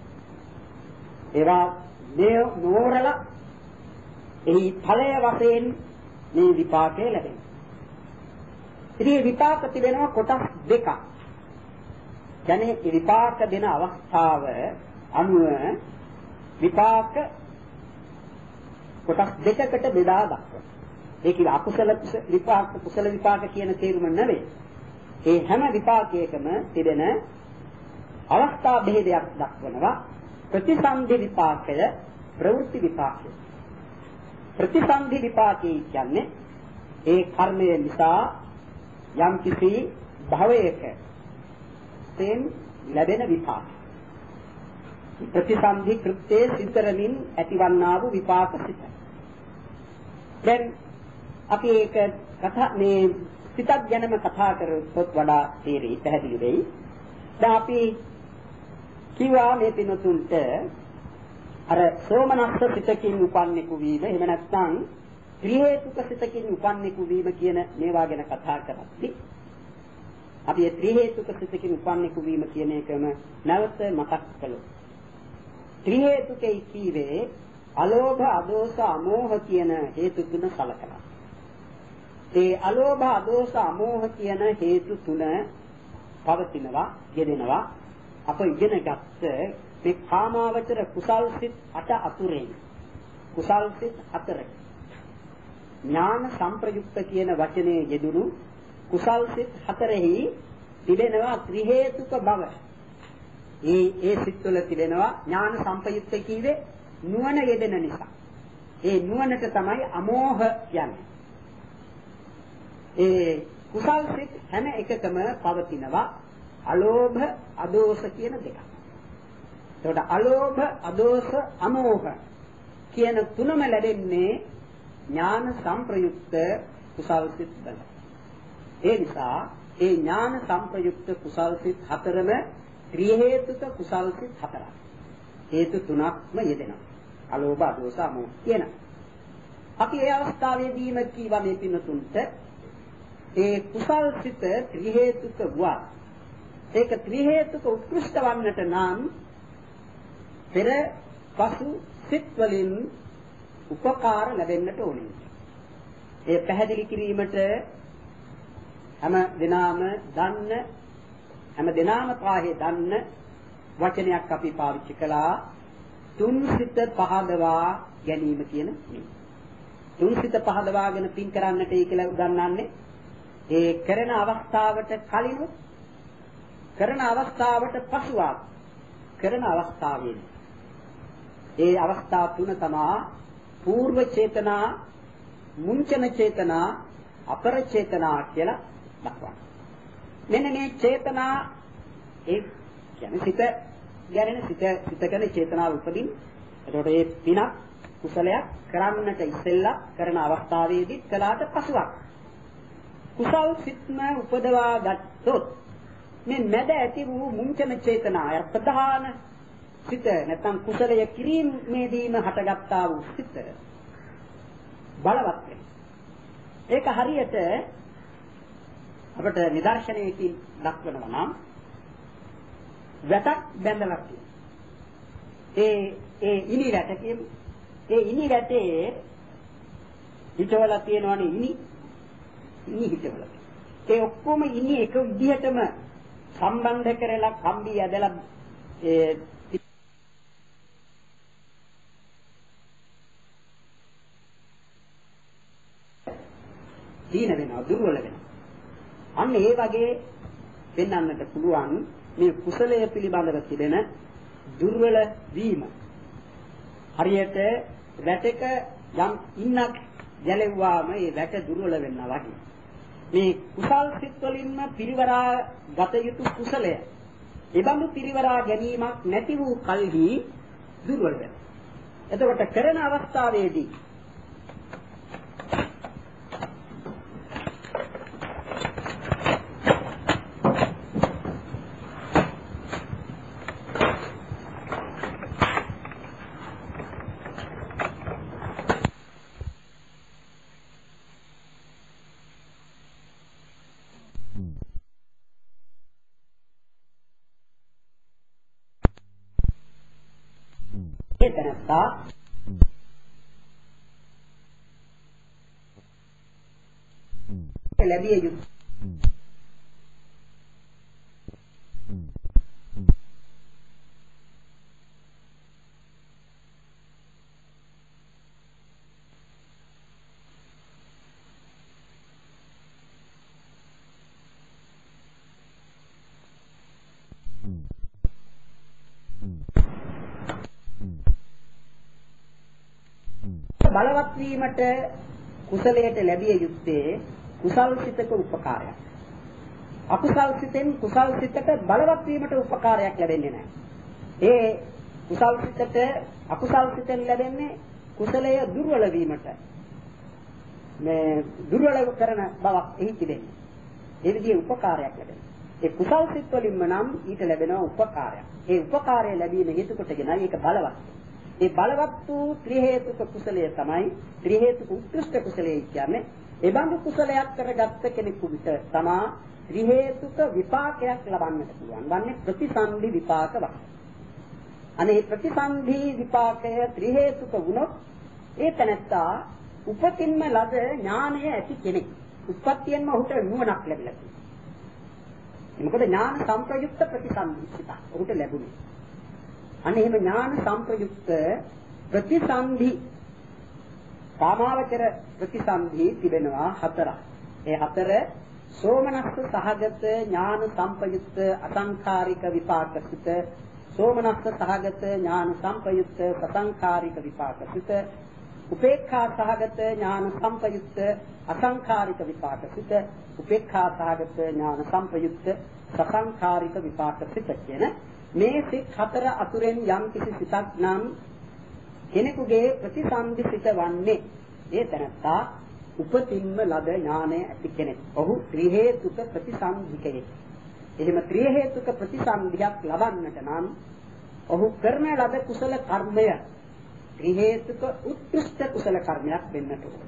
ඒවා මේ නෝරලා එහි ඵලය වශයෙන් මේ විපාකය ලැබෙනවා. ඉතින් විපාක තිබෙනවා කොටස් දෙකක්. කියන්නේ විපාක දෙන අවස්ථාව අනුව විපාක කොටස් දෙකකට බෙදා දක්වනවා. ඒ කියන්නේ අකුසල විපාක කුසල විපාක කියන තේරුම නෙවෙයි. ඒ හැම විපාකයකම තිබෙන අවස්ථා බෙහෙදයක් දක්වනවා. ප්‍රතිසන්දි විපාකය ප්‍රවෘත්ති විපාකය. ප්‍රතිසන්දි විපාකය කියන්නේ ඒ කර්මය නිසා යම් කිසි භවයක තෙන් ලැබෙන විපාක. ප්‍රතිසන්දි කෘත්‍යයේ සිතරමින් ඇතිවන්නා වූ විපාක සිත. දැන් අපි ඒක කතා මේ සිතක් ගැනම කතා කරොත් වඩා තේරෙයි පැහැදිලි වෙයි. දැන් අපි කිව්වා මේ පිනතුන්ට අර සෝමනස්ස සිතකින් උපන්නෙකු වීම එහෙම නැත්නම් ත්‍රි හේතුක සිතකින් උපන්නෙකු වීම කියන මේවා ගැන කතා කරද්දී අපි ඒ ත්‍රි හේතුක සිතකින් උපන්නෙකු වීම කියන එකම නැවත මතක් කළොත් ත්‍රි හේතුකේ කීවේ අලෝභ අදෝස අමෝහ කියන හේතු තුන සලකලා. ඒ අලෝභ අදෝස අමෝහ කියන හේතු තුන පවතිනවා, යෙදෙනවා. අප ඉගෙන ගත්ත මේ කාමාවචර කුසල් සිත් අට අතුරෙන් කුසල් සිත් හතරක ඥාන සංප්‍රයුක්ත කියන වචනේ යෙදුණු කුසල් සිත් හතරෙහි තිබෙනවා ත්‍රි හේතුක බව. ඒ ඒ සිත්වල තිබෙනවා ඥාන සංප්‍රයුක්ත කීවේ නුවණ යෙදෙන නිසා. ඒ නුවණට තමයි අමෝහ කියන්නේ. ඒ කුසල් සිත් හැම එකකම පවතිනවා අලෝභ අදෝස කියන දෙක. එතකොට අලෝභ අදෝස අමෝහ කියන තුනම ලැබෙන්නේ ඥාන සංප්‍රයුක්ත කුසල් සිත් වල. ඒ නිසා ඒ ඥාන සංප්‍රයුක්ත කුසල් සිත් හතරම ත්‍රි හේතුක කුසල් සිත් හතරක්. හේතු තුනක්ම යෙදෙනවා. අලෝභ අදෝස අමෝහ කියන. අපි ඒ අවස්ථාවේදීම කීවා මේ පින්නතුන්ට ඒ කුසල් සිත ත්‍රි හේතුක වුණා. ඒක ත්‍රි හේතුක උත්කෘෂ්ඨ වන්නට නම් පෙර පසු සිත් වලින් උපකාර ලැබෙන්නට ඕනේ. ඒ පැහැදිලි කිරීමට හැම දිනාම දන්න හැම දිනාම පාහේ දන්න වචනයක් අපි පාවිච්චි කළා තුන් සිත පහදවා ගැනීම කියන මේ. තුන් සිත පහදවාගෙන පින් කරන්නට ඒ කියලා උගන්වන්නේ ඒ කරන අවස්ථාවට කලින් කරන අවස්ථාවට පසුවත් කරන අවස්ථාවේදී ඒ අවස්ථා තුන තමයි పూర్ව චේතනා, මුංචන චේතනා, අපර චේතනා කියලා දක්වනවා. මෙන්න මේ චේතනා ඒ කියන්නේ සිත ගැන සිත සිත ගැන චේතනාව උපදින්. එතකොට මේ පිනක් කුසලයක් කරන්නට ඉස්සෙල්ලා කරන අවස්ථාවේදී කළාට පසුවත් කුසල් සිත්ම උපදවා ගත්තොත් මේ මැද ඇති වූ මුංචන චේතනාය ප්‍රධාන සිත නැත්නම් කුසලය කිරීමේදීම හටගත්තා වූ සිත බලවත් වෙනවා. ඒක හරියට අපට නිදර්ශනයකින් දක්වනවා නම් වැටක් බැඳලා තියෙනවා. ඒ ඒ ඉනි වැට කියමු. ඒ ඉනි වැටේ හිටවල තියෙනවනේ ඉනි ඉනි හිටවල. ඒ ඔක්කොම ඉනි එක විදිහටම සම්බන්ධ කරලා කම්බි ඇදලා ඒ දීන වෙනවා, දුර්වල වෙනවා. අන්න ඒ වගේ වෙන්නන්නට පුළුවන් මේ කුසලය පිළිබඳව තිබෙන දුර්වල වීම. හරියට වැටක යම් ඉන්නක් ගැලෙව්වාම ඒ වැට දුර්වල වෙනවා වගේ. මේ කුසල් සිත් වලින්ම පිරිවරා ගත යුතු කුසලය. ඒබඳු පිරිවරා ගැනීමක් නැති වූ කල්හි දුර්වල වෙනවා. එතකොට කරන අවස්ථාවේදී එතනත්තා ලැබිය යුතු බලවත් වීමට කුසලයට ලැබිය යුත්තේ කුසල් සිතක උපකාරයක්. අකුසල් සිතෙන් කුසල් සිතට බලවත් වීමට උපකාරයක් ලැබෙන්නේ නැහැ. ඒ කුසල් සිතට අකුසල් සිතෙන් ලැබෙන්නේ කුසලය දුර්වල වීමට. මේ දුර්වල කරන බවක් එහි තිබෙන්නේ. ඒ විදිහේ උපකාරයක් ලැබෙනවා. ඒ කුසල් සිත් වලින්ම නම් ඊට ලැබෙන උපකාරයක්. ඒ උපකාරය ලැබීම හේතු කොටගෙනයි ඒක බලවත්. ඒ බලවත් වූ ත්‍රි හේතුක කුසලය තමයි ත්‍රි හේතුක උත්කෘෂ්ඨ කුසලය කියන්නේ. ඒ බඳු කුසලයක් කරගත්ත කෙනෙකුට තමා ත්‍රි හේතුක විපාකයක් ලබන්නට පුළුවන්. වන්නේ ප්‍රතිසන්දි විපාක වක්. අනේ ප්‍රතිසන්දි විපාකය ත්‍රි හේතුක වුණොත් ඒ තැනත්තා උපතින්ම ලද ඥානය ඇති කෙනෙක්. උපත්තියෙන්ම ඔහුට නුවණක් ලැබිලා තියෙනවා. මොකද ඥාන සංප්‍රයුක්ත ප්‍රතිසන්දිසිත ඔහුට ලැබුණේ. අනේ එහෙම ඥාන සංප්‍රයුක්ත ප්‍රතිසන්දි කාමාවචර ප්‍රතිසන්දි තිබෙනවා හතරක්. ඒ හතර සෝමනස්ස සහගත ඥාන සංප්‍රයුක්ත අසංඛාරික විපාකසිත, සෝමනස්ස සහගත ඥාන සංප්‍රයුක්ත සසංඛාරික විපාකසිත, උපේක්ඛා සහගත ඥාන සංප්‍රයුක්ත අසංඛාරික විපාකසිත, උපේක්ඛා සහගත ඥාන සංප්‍රයුක්ත සසංඛාරික විපාකසිත කියන මේ සිත් හතර අතුරෙන් යම් කිසි සිතක් නම් කෙනෙකුගේ ප්‍රතිසන්දි සිත වන්නේ ඒ තැනත්තා උපතින්ම ලද ඥානය ඇති කෙනෙක්. ඔහු ත්‍රි හේතුක ප්‍රතිසන්දිකයෙක්. එහෙම ත්‍රි හේතුක ප්‍රතිසන්දියක් ලබන්නට නම් ඔහු කරන ලද කුසල කර්මය ත්‍රි හේතුක උත්කෘෂ්ඨ කුසල කර්මයක් වෙන්නට ඕන.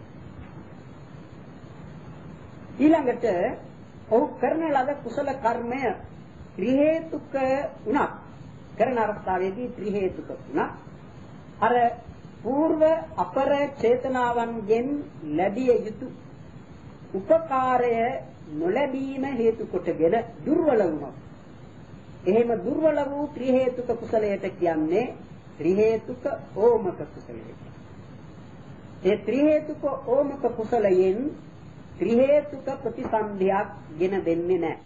ඊළඟට ඔහු කරන ලද කුසල කර්මය ත්‍රි හේතුක උනත් කරන අවස්ථාවේදී ත්‍රි හේතුක උනත් අර పూర్ව අපර චේතනාවන්ගෙන් ලැබිය යුතු උපකාරය නොලැබීම හේතු කොටගෙන දුර්වල වුණොත් එහෙම දුර්වල වූ ත්‍රි හේතුක කුසලයට කියන්නේ ත්‍රි හේතුක ඕමක කුසලය. ඒ ත්‍රි හේතුක ඕමක කුසලයෙන් ත්‍රි හේතුක ප්‍රතිසන්දියක් ගෙන දෙන්නේ නැහැ.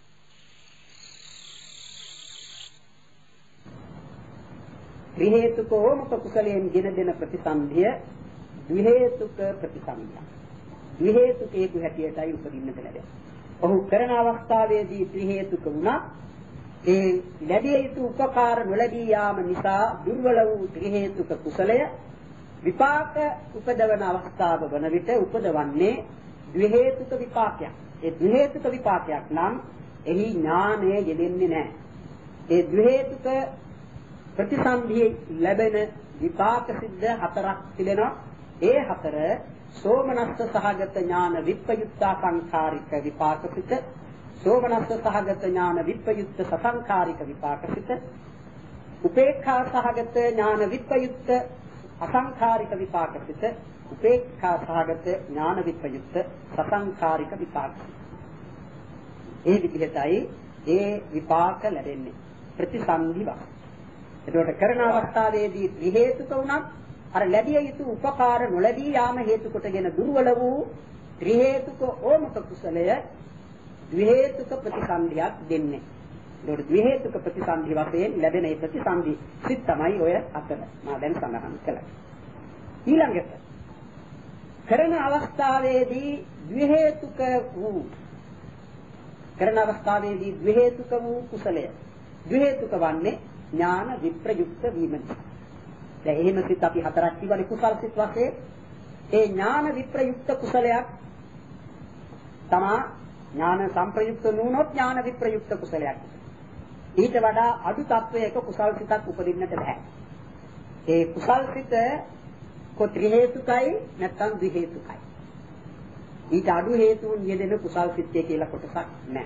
ත්‍රි හේතුක ඕමක කුසලයෙන් ගෙන දෙන ප්‍රතිසන්දිය ද්වි හේතුක ප්‍රතිසන්දිය. ද්වි හේතුකේක හැටියටයි උපදින්නට ලැබෙන්නේ. ඔහු කරන අවස්ථාවේදී ත්‍රි හේතුක වුණා ඒ ලැබිය යුතු උපකාර නොලැබී යාම නිසා දුර්වල වූ ත්‍රි හේතුක කුසලය විපාක උපදවන අවස්ථාව වන විට උපදවන්නේ ද්වි හේතුක විපාකයක්. ඒ ද්වි හේතුක විපාකයක් නම් එහි ඥානය යෙදෙන්නේ නැහැ. ඒ ද්වි හේතුක ප්‍රතිසන්දියේ ලැබෙන විපාක සිද්ධ හතරක් තිබෙනවා. ඒ හතර සෝමනස්ස සහගත ඥාන විප්පයුක්ත සංඛාරික විපාකසිත, සෝමනස්ස සහගත ඥාන විප්පයුක්ත සසංඛාරික විපාකසිත, උපේක්ඛා සහගත ඥාන විප්පයුක්ත අසංඛාරික විපාකසිත, උපේක්ඛා සහගත ඥාන විප්පයුක්ත සසංඛාරික විපාකසිත. ඒ විදිහටයි ඒ විපාක ලැබෙන්නේ ප්‍රතිසන්දිව. එතකොට කරන අවස්ථාවේදී ත්‍රි හේතුක වුණත් අර ලැබිය යුතු උපකාර නොලැබී යාම හේතු කොටගෙන දුර්වල වූ ත්‍රි හේතුක ඕමක කුසලය ද්වි හේතුක ප්‍රතිසන්දියක් දෙන්නේ. ඒකට ද්වි හේතුක ප්‍රතිසන්දි වශයෙන් ලැබෙන ඒ ප්‍රතිසන්දි සිත් තමයි ඔය අතර මා දැන් සඳහන් කළා. ඊළඟට කරන අවස්ථාවේදී ද්වි හේතුක වූ කරන අවස්ථාවේදී ද්වි හේතුක වූ කුසලය ද්වි හේතුක වන්නේ ඥාන විප්‍රයුක්ත වීම. දැන් එහෙම සිත් අපි හතරක් කිව්වනේ කුසල් සිත් වශයෙන්. ඒ ඥාන විප්‍රයුක්ත කුසලයක් තමා ඥාන සංප්‍රයුක්ත නුනොත් ඥාන විප්‍රයුක්ත කුසලයක්. ඊට වඩා අඩු තත්වයක කුසල් සිතක් උපදින්නට බෑ. ඒ කුසල් සිත කොත්‍රි හේතුකයි නැත්නම් ද්වි හේතුකයි. ඊට අඩු හේතුන් යෙදෙන කුසල් සිත්ය කියලා කොටසක් නැහැ.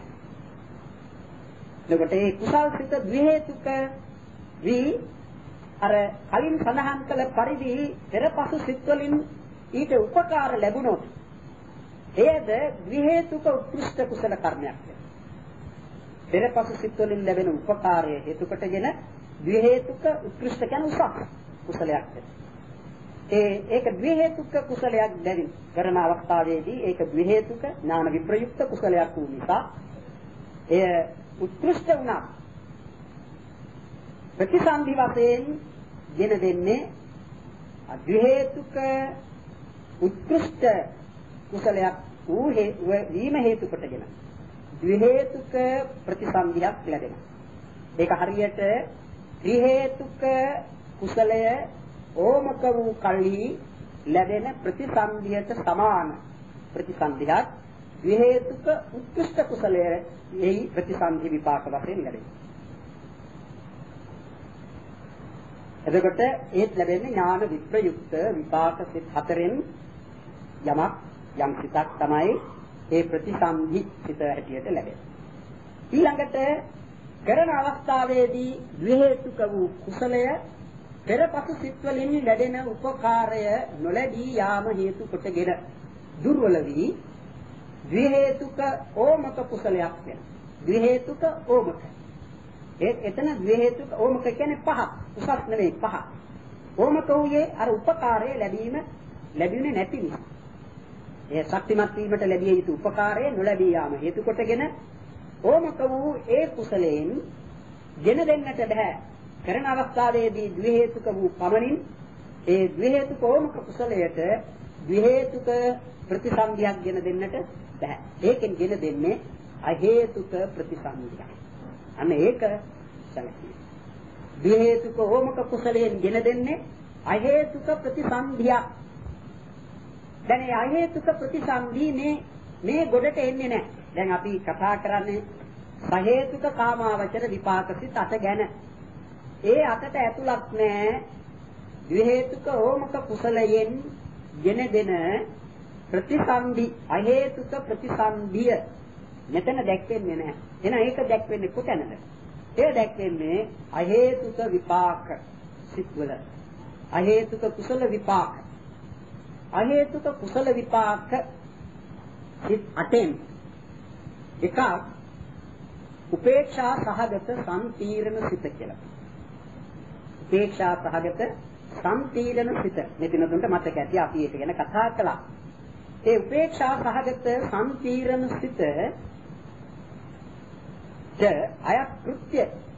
එතකොට ඒ කුසල් සිත ද්වි හේතුක වී අර කලින් සඳහන් කළ පරිදි පෙරපසු සිත් වලින් ඊට උපකාර ලැබුණොත් එයද ද්වි හේතුක උත්කෘෂ්ඨ කුසල කර්මයක්. පෙරපසු සිත් වලින් ලැබෙන උපකාරය හේතු කොටගෙන ද්වි හේතුක උත්කෘෂ්ඨ කියන උසස් කුසලයක්. ඒ ඒක ද්වි හේතුක කුසලයක් දැරින් කරන අවස්ථාවේදී ඒක ද්වි හේතුක ඥාන විප්‍රයුක්ත කුසලයක් වූ නිසා එය උත්කෘෂ්ඨ වුණා. ප්‍රතිසන්දි වශයෙන් ගෙන දෙන්නේ ද්වි හේතුක උත්කෘෂ්ඨ කුසලයක් වූ වීම හේතු කොටගෙන ද්වි හේතුක ප්‍රතිසන්දියක් ලැබෙනවා. ඒක හරියට ත්‍රි හේතුක කුසලය ඕමක වූ කල්හි ලැබෙන ප්‍රතිසන්දියට සමාන ප්‍රතිසන්දියක් ද්වි හේතුක උත්කෘෂ්ඨ කුසලයේ එහි ප්‍රතිසන්ධි විපාක වශයෙන් ලැබෙනවා. එතකොට ඒත් ලැබෙන්නේ ඥාන විප්‍රයුක්ත විපාක සිත් හතරෙන් යමක් යම් සිතක් තමයි ඒ ප්‍රතිසන්ධි සිත හැටියට ලැබෙන්නේ. ඊළඟට කරන අවස්ථාවේදී ද්වි හේතුක වූ කුසලය පෙරපසු සිත් වලින් ලැබෙන උපකාරය නොලැබී යාම හේතු කොටගෙන දුර්වල වී ද්වි හේතුක ඕමක කුසලයක් වෙනවා. ද්වි හේතුක ඕමක. ඒ එතන ද්වි හේතුක ඕමක කියන්නේ පහ. උසස් නෙවෙයි පහ. ඕමක වූයේ අර උපකාරය ලැබීම ලැබුණේ නැති නිසා. ඒ ශක්තිමත් වීමට ලැබිය යුතු උපකාරය නොලැබී යාම හේතු කොටගෙන ඕමක වූ ඒ කුසලයෙන් ගෙන දෙන්නට බෑ. කරන අවස්ථාවේදී ද්වි හේතුක වූ පමණින් ඒ ද්වි හේතුක ඕමක කුසලයට ද්වි හේතුක ප්‍රතිසන්දියක් ගෙන දෙන්නට බෑ. ඒකෙන් ගෙන දෙන්නේ අහේතුක ප්‍රතිසන්දියක්. අන්න ඒක සැලකීම. ද්වි හේතුක ඕමක කුසලයෙන් ගෙන දෙන්නේ අහේතුක ප්‍රතිසන්දියක්. දැන් මේ අහේතුක ප්‍රතිසන්දී මේ මේ ගොඩට එන්නේ නැහැ. දැන් අපි කතා කරන්නේ සහේතුක කාමාවචර විපාක සිත් අට ගැන. ඒ අතට ඇතුළත් නැහැ ද්වි හේතුක ඕමක කුසලයෙන් ගෙන දෙන ප්‍රතිසන්දි අහේතුක ප්‍රතිසන්දිය මෙතන දැක්වෙන්නේ නැහැ. එහෙනම් ඒක දැක්වෙන්නේ කොතැනද? ඒ දැක්වෙන්නේ අහේතුක විපාක සිත්වල. අහේතුක කුසල විපාක. අහේතුක කුසල විපාක සිත් අටෙන් එකක් උපේක්ෂා සහගත සම්පීර්ණ සිත කියලා. උපේක්ෂා සහගත සම්පීර්ණ සිත. මේ දිනතුන්ට මතක ඇති අපි ඒක ගැන කතා කළා. ඒ උපේක්ෂා සහගත සම්පීර්ණ සිත ද අයත් කෘත්‍ය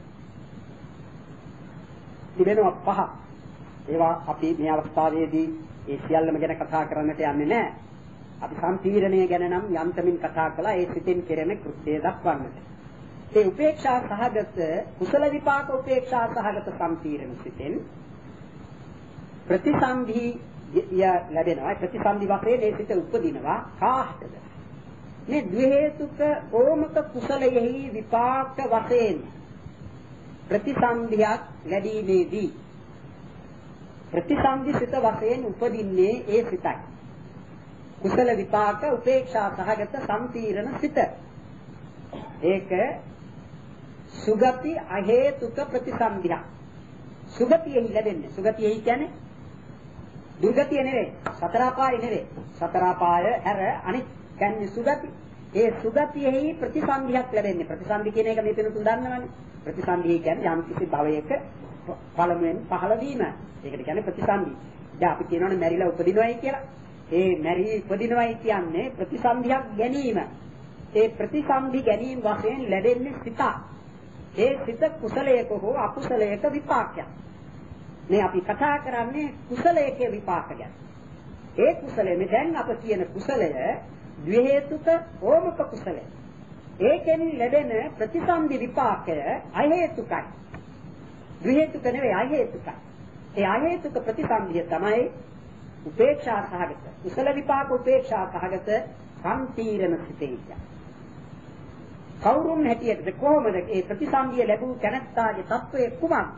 තිබෙනවා පහ. ඒවා අපි මේ අවස්ථාවේදී ඒ සියල්ලම ගැන කතා කරන්නට යන්නේ නැහැ. අපි සම්පීර්ණය ගැන නම් යන්තමින් කතා කළා. ඒ සිතෙන් කෙරෙන කෘත්‍ය දක්වන්නට. ඒ උපේක්ෂා සහගත කුසල විපාක උපේක්ෂා සහගත සම්පීර්ණ සිතෙන් ප්‍රතිසන්ධි ලැබෙනවා. ප්‍රතිසන්ධි වශයෙන් ඒ සිත උපදිනවා කාටද? මේ ද්වි හේතුක ඕමක කුසලයෙහි විපාක වශයෙන් ප්‍රතිසන්ධියක් ලැබීමේදී ප්‍රතිසන්ධි සිත වශයෙන් උපදින්නේ ඒ සිතයි. කුසල විපාක උපේක්ෂා සහගත සම්පීර්ණ සිත. ඒක සුගති අහේතුක ප්‍රතිසන්ධියක්. සුගතියෙහි ලැබෙන්නේ. සුගතියෙහි කියන්නේ දුර්ගතිය නෙවෙයි, සතර අපාය නෙවෙයි. සතර අපාය හැර අනිත් කියන්නේ සුගති. ඒ සුගතියෙහි ප්‍රතිසන්ධියක් ලැබෙන්නේ. ප්‍රතිසන්ධි කියන එක මේ පිටුතුන් දන්නවනේ. ප්‍රතිසන්ධිය කියන්නේ යම් කිසි භවයක පළමුවෙන් පහළ වීම. ඒකට කියන්නේ ප්‍රතිසන්ධි. දැන් අපි කියනවනේ මැරිලා උපදිනවයි කියලා. ඒ මැරි උපදිනවයි කියන්නේ ප්‍රතිසන්ධියක් ගැනීම. ඒ ප්‍රතිසන්ධි ගැනීම වශයෙන් ලැබෙන්නේ සිත. ඒ සිත කුසලයක හෝ අකුසලයක විපාකයක්. මේ අපි කතා කරන්නේ කුසලයක විපාක ගැන. ඒ කුසලයේ මේ දැන් අප කියන කුසලය ද්වි හේතුක ඕමක කුසලය. ඒකෙන් ලැබෙන ප්‍රතිසන්දි විපාකය අහේතුකයි. ද්වි හේතුක නෙවෙයි අහේතුකයි. ඒ අහේතුක ප්‍රතිසන්දිය තමයි උපේක්ෂා සහගත. කුසල විපාක උපේක්ෂා සහගත සම්පීර්ණ සිතේ. කවුරුන් හැටියටද කොහොමද මේ ප්‍රතිසන්දිය ලැබූ තැනැත්තාගේ තත්වය කුමක්ද?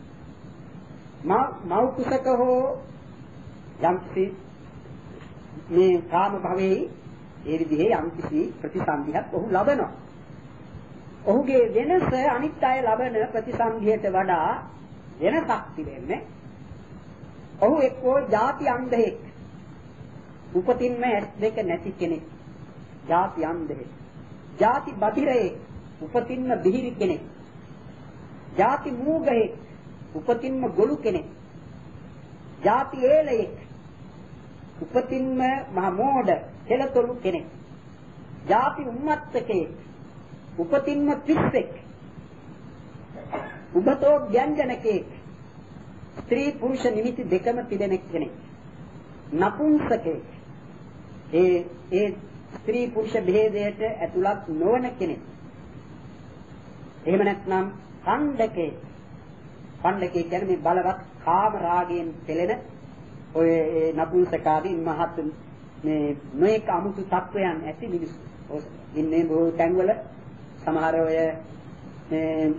මව් කුසක හෝ යම්කිසි මේ කාම භවයේ ඒ විදිහේ යම්කිසි ප්‍රතිසන්දියක් ඔහු ලබනවා. ඔහුගේ වෙනස අනිත් අය ලබන ප්‍රතිසන්දියට වඩා වෙනසක් තිබෙන්නේ. ඔහු එක්කෝ ಜಾති අන්ධයෙක්. උපතින්ම ඇස් දෙක නැති කෙනෙක්. ಜಾති අන්ධයෙක්. ಜಾති බදිරයෙක්. උපතින්ම බිහිරි කෙනෙක්. ಜಾති මූගයෙක්. උපතින්ම ගොළු කෙනෙක්. ಜಾති ඒලයෙක්. උපතින්ම මහ මෝඩ කෙලතොළු කෙනෙක්. ಜಾති උම්මත්තකයෙක්. උපතින්ම පිස්සෙක්. උබතෝ ව්‍යංජනකයෙක්. ස්ත්‍රී පුරුෂ නිමිති දෙකම තිබෙන කෙනෙක්. නපුංසකයෙක්. ඒ ඒ ස්ත්‍රී පුරුෂ භේදයට ඇතුළත් නොවන කෙනෙක්. එහෙම නැත්නම් ඛණ්ඩකයෙක්. ඛණ්ඩකයෙක් කියන්නේ මේ බලවත් කාම රාගයෙන් පෙළෙන ඔය නපුංසකාදී මහත් මේ නොඑක අමුතු තත්වයන් ඇති මිනිස්සු. ඉන්නේ බොහෝ තැන්වල සමහර අය මේ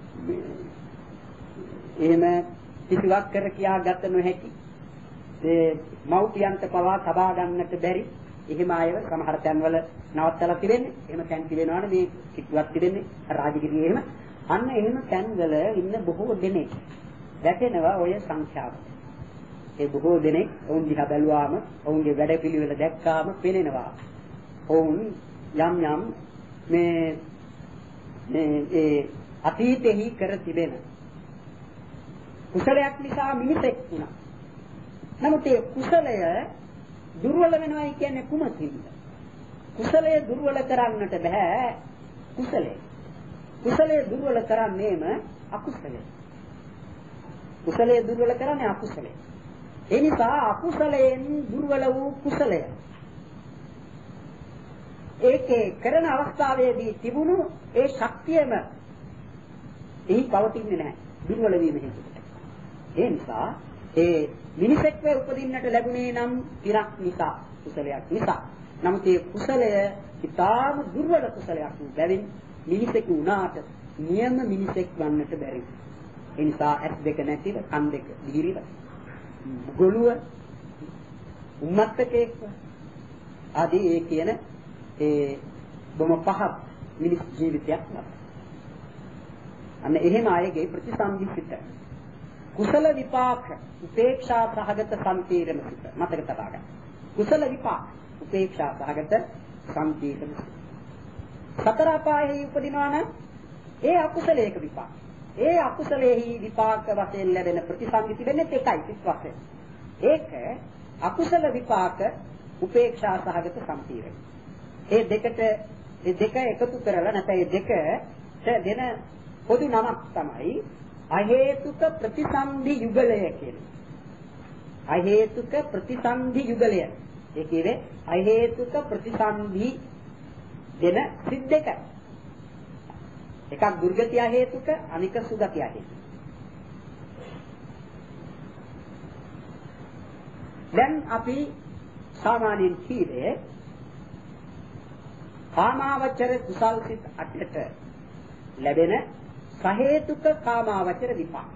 එහෙම කිසිවක් කර කියා ගත නොහැකි ඒ මව්පියන්ට පවා තබා ගන්නට බැරි එහෙම අයව සමහර තැන්වල නවත්තලා තිබෙන්නේ. එහෙම තැන් තිබෙනවනේ මේ කිට්ටුවක් තිබෙන්නේ රාජගිරියේ එහෙම. අන්න එහෙම තැන්වල ඉන්න බොහෝ දෙනෙක් වැටෙනවා ඔය සංඛ්‍යාවට. ඒ බොහෝ දෙනෙක් ඔවුන් දිහා බැලුවාම ඔවුන්ගේ වැඩපිළිවෙල දැක්කාම පේනවා. ඔවුන් යම් යම් මේ මේ ඒ අතීතෙහි කර තිබෙන කුසලයක් නිසා මිනිසෙක් වුණා. නමුත් ඒ කුසලය දුර්වල වෙනවා කියන්නේ කුමකින්ද? කුසලය දුර්වල කරන්නට බෑ. කුසලය. කුසලය දුර්වල කරන්නේම අකුසලය. කුසලය දුර්වල කරන්නේ අකුසලය. ඒ නිසා අකුසලයෙන් දුර්වල වූ කුසලය ඒකේ කරන අවස්ථාවේදී තිබුණු ඒ ශක්තියම එහි පවතින්නේ නැහැ. දුර්වල වීම හේතුවට. ඒ නිසා ඒ මිනිසෙක් වේ උපදින්නට ලැබුණේ නම් තිරක් නිසා කුසලයක් නිසා. නමුත් ඒ කුසලය ඊටාම දුර්වල කුසලයක් බැවින් මිනිසෙකු වුණාට නියම මිනිසෙක් වන්නට බැරි. ඒ නිසා ඇස් දෙක නැතිව කන් දෙක දිරිව ගොළුව උම්මත්තකේක ආදී ඒ කියන ඒ බොම පහත් මිනිස් ජීවිතයක් නෑ. අන්න එහෙම අයගේ ප්‍රතිසන්දිසිත කුසල විපාක උපේක්ෂා සහගත සම්පීර්ණ සිත මතක තබා ගන්න. කුසල විපාක උපේක්ෂා සහගත සම්පීර්ණ සිත. සතර අපායෙහි උපදිනවා නම් ඒ අකුසලයක විපාක. ඒ අකුසලයේහි විපාක වශයෙන් ලැබෙන ප්‍රතිසන්දිති වෙන්නේ එකයි සිත් වශයෙන්. ඒක අකුසල විපාක උපේක්ෂා සහගත සම්පීර්ණ. ඒ දෙකට ඒ දෙක එකතු කරලා නැත්නම් ඒ දෙකට දෙන පොදු නමක් තමයි අහේතුක ප්‍රතිසන්ධි යුගලය කියන්නේ. අහේතුක ප්‍රතිසන්ධි යුගලය. ඒ කියන්නේ අහේතුක ප්‍රතිසන්ධි දෙන සිත් දෙක. එකක් දුර්ගතිය හේතුක අනික සුගතිය හේතුක. දැන් අපි සාමාන්‍යයෙන් කීවේ කාමාවචර කුසල් සිත් අටට ලැබෙන සහේතුක කාමාවචර විපාක.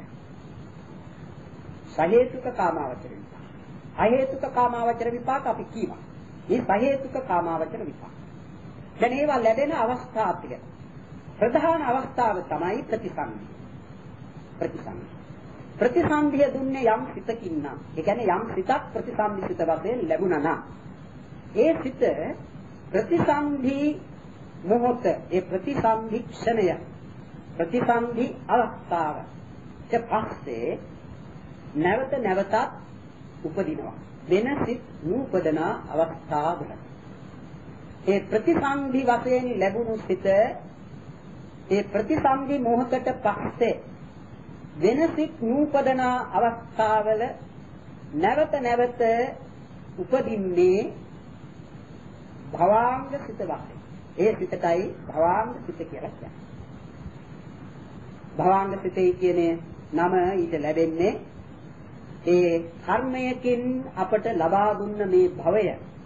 සහේතුක කාමාවචර විපාක. අහේතුක කාමාවචර විපාක අපි කියනවා. මේ සහේතුක කාමාවචර විපාක. දැන් ඒවා ලැබෙන අවස්ථා ටික. ප්‍රධාන අවස්ථාව තමයි ප්‍රතිසන්ධි. ප්‍රතිසන්ධි. ප්‍රතිසන්ධිය දුන්නේ යම් සිතකින් නම්. ඒ කියන්නේ යම් සිතක් ප්‍රතිසන්ධි සිත වශයෙන් ලැබුණා නම් ඒ සිත ප්‍රතිසන්ධි මොහොත ඒ ප්‍රතිසන්ධි ක්ෂණය ප්‍රතිසන්ධි අවස්ථාව ඊට පස්සේ නැවත නැවතත් උපදිනවා. වෙන සිත් නූපදන අවස්ථාවල ඒ ප්‍රතිසන්ධි වශයෙන් ලැබුණු සිත ඒ ප්‍රතිසන්ධි මොහොතට පස්සේ වෙන සිත් නූපදන අවස්ථාවල නැවත නැවත උපදින්නේ භවාංග සිත වශයෙන්. ඒ සිතටයි භවාංග සිත කියලා කියන්නේ. භවාංග සිතේ කියන්නේ නම ඊට ලැබෙන්නේ ඒ කර්මයකින් අපට ලබා දුන්න මේ භවය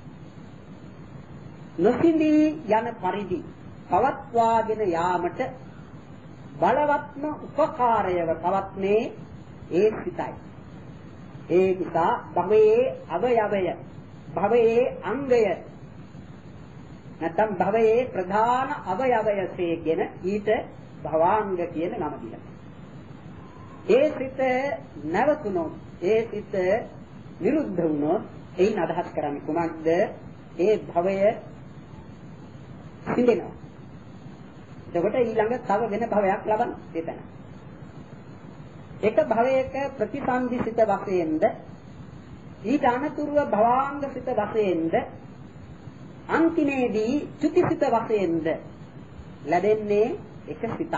නොසිඳී යන පරිදි පවත්වාගෙන යාමට බලවත්ම උපකාරයව පවත්නේ ඒ සිතයි. ඒ නිසා භවයේ අවයවය භවයේ අංගය නැත්නම් භවයේ ප්‍රධාන අවයවයසේගෙන ඊට භවාංග කියන නම දීලා. ඒ සිත නැවතුනොත් ඒ සිත නිරුද්ධ වුණොත් එයින් අදහස් කරන්නේ කුමක්ද? ඒ භවය සිඳෙනවා. එතකොට ඊළඟ තව වෙන භවයක් ලබන එතන. එක භවයක ප්‍රතිසන්දි සිත වශයෙන්ද ඊට අනතුරුව භවාංග සිත වශයෙන්ද අන්තිමේදී චුතිසිත වශයෙන්ද ලැබෙන්නේ එක සිතක්.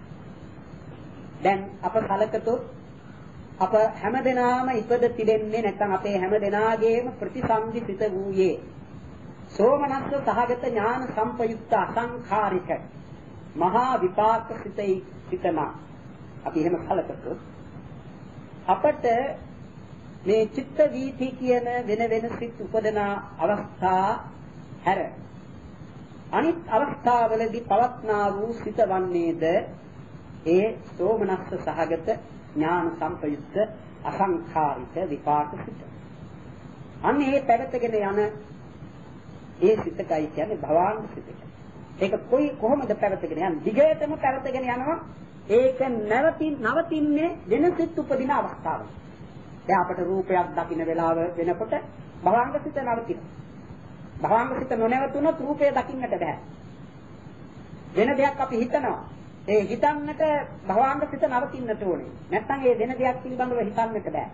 දැන් අප කලකතොත් අප හැමදෙනාම ඉපද තිබෙන්නේ නැත්නම් අපේ හැමදෙනාගේම ප්‍රතිසන්දි සිත වූයේ සෝමනස්ස සහගත ඥාන සම්පයුක්ත අසංඛාරික මහා විපාක සිතයි සිතන අපි එහෙම කලකතොත් අපට මේ චිත්ත වීථි කියන වෙන වෙන සිත් උපදන අවස්ථා හැර අනිත් අවස්ථාවලදී පවත්නා වූ සිත වන්නේද ඒ සෝමනස්ස සහගත ඥාන සම්පයුක්ත අසංඛාරික විපාක සිත. අන්න ඒ පැවතගෙන යන ඒ සිතකයි කියන්නේ භවාංග සිත. ඒක කොයි කොහොමද පැවතගෙන යන්නේ? දිගටම පැවතගෙන යනවා. ඒක නැවතින් නවතින්නේ වෙන සිත් උපදින අවස්ථාවල. දැන් අපට රූපයක් දකින්න වෙලාව වෙනකොට භවාංග සිත නවතිනවා. භවාංග සිත නොනවතුනොත් රූපය දකින්නට බෑ. වෙන දෙයක් අපි හිතනවා. ඒ හිතන්නට භවාංග සිත නවතින්නට ඕනේ. නැත්නම් ඒ වෙන දෙයක් පිළිබඳව හිතන්නට බෑ.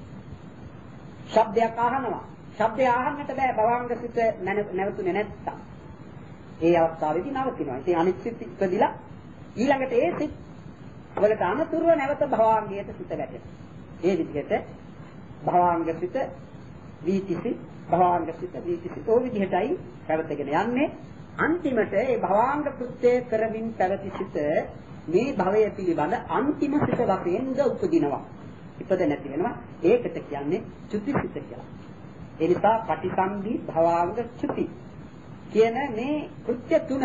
ශබ්දයක් අහනවා. ශබ්දය අහන්නට බෑ භවාංග සිත නැවතුනේ නැත්තම්. ඒ අවස්ථාවේදී නවතිනවා. ඉතින් අනිත් සිත් ඉපදිලා ඊළඟට ඒ සිත් වලට අනුතුරුව නැවත භවාංගයට සිත වැටෙනවා. ඒ විදිහට භවාංග සිත වීතිසි භවාංග සිත වීතිසි ඔය විදිහටයි පැවතගෙන යන්නේ. අන්තිමට ඒ භවාංග කෘත්‍ය කරමින් පැවති සිත මේ භවය පිළිබඳ අන්තිම සිත වශයෙන්ද උපදිනවා. ඉපද නැති වෙනවා. ඒකට කියන්නේ චුති සිත කියලා. ඒ නිසා පටිසන්ධි භවාංග චුති කියන මේ කෘත්‍ය තුන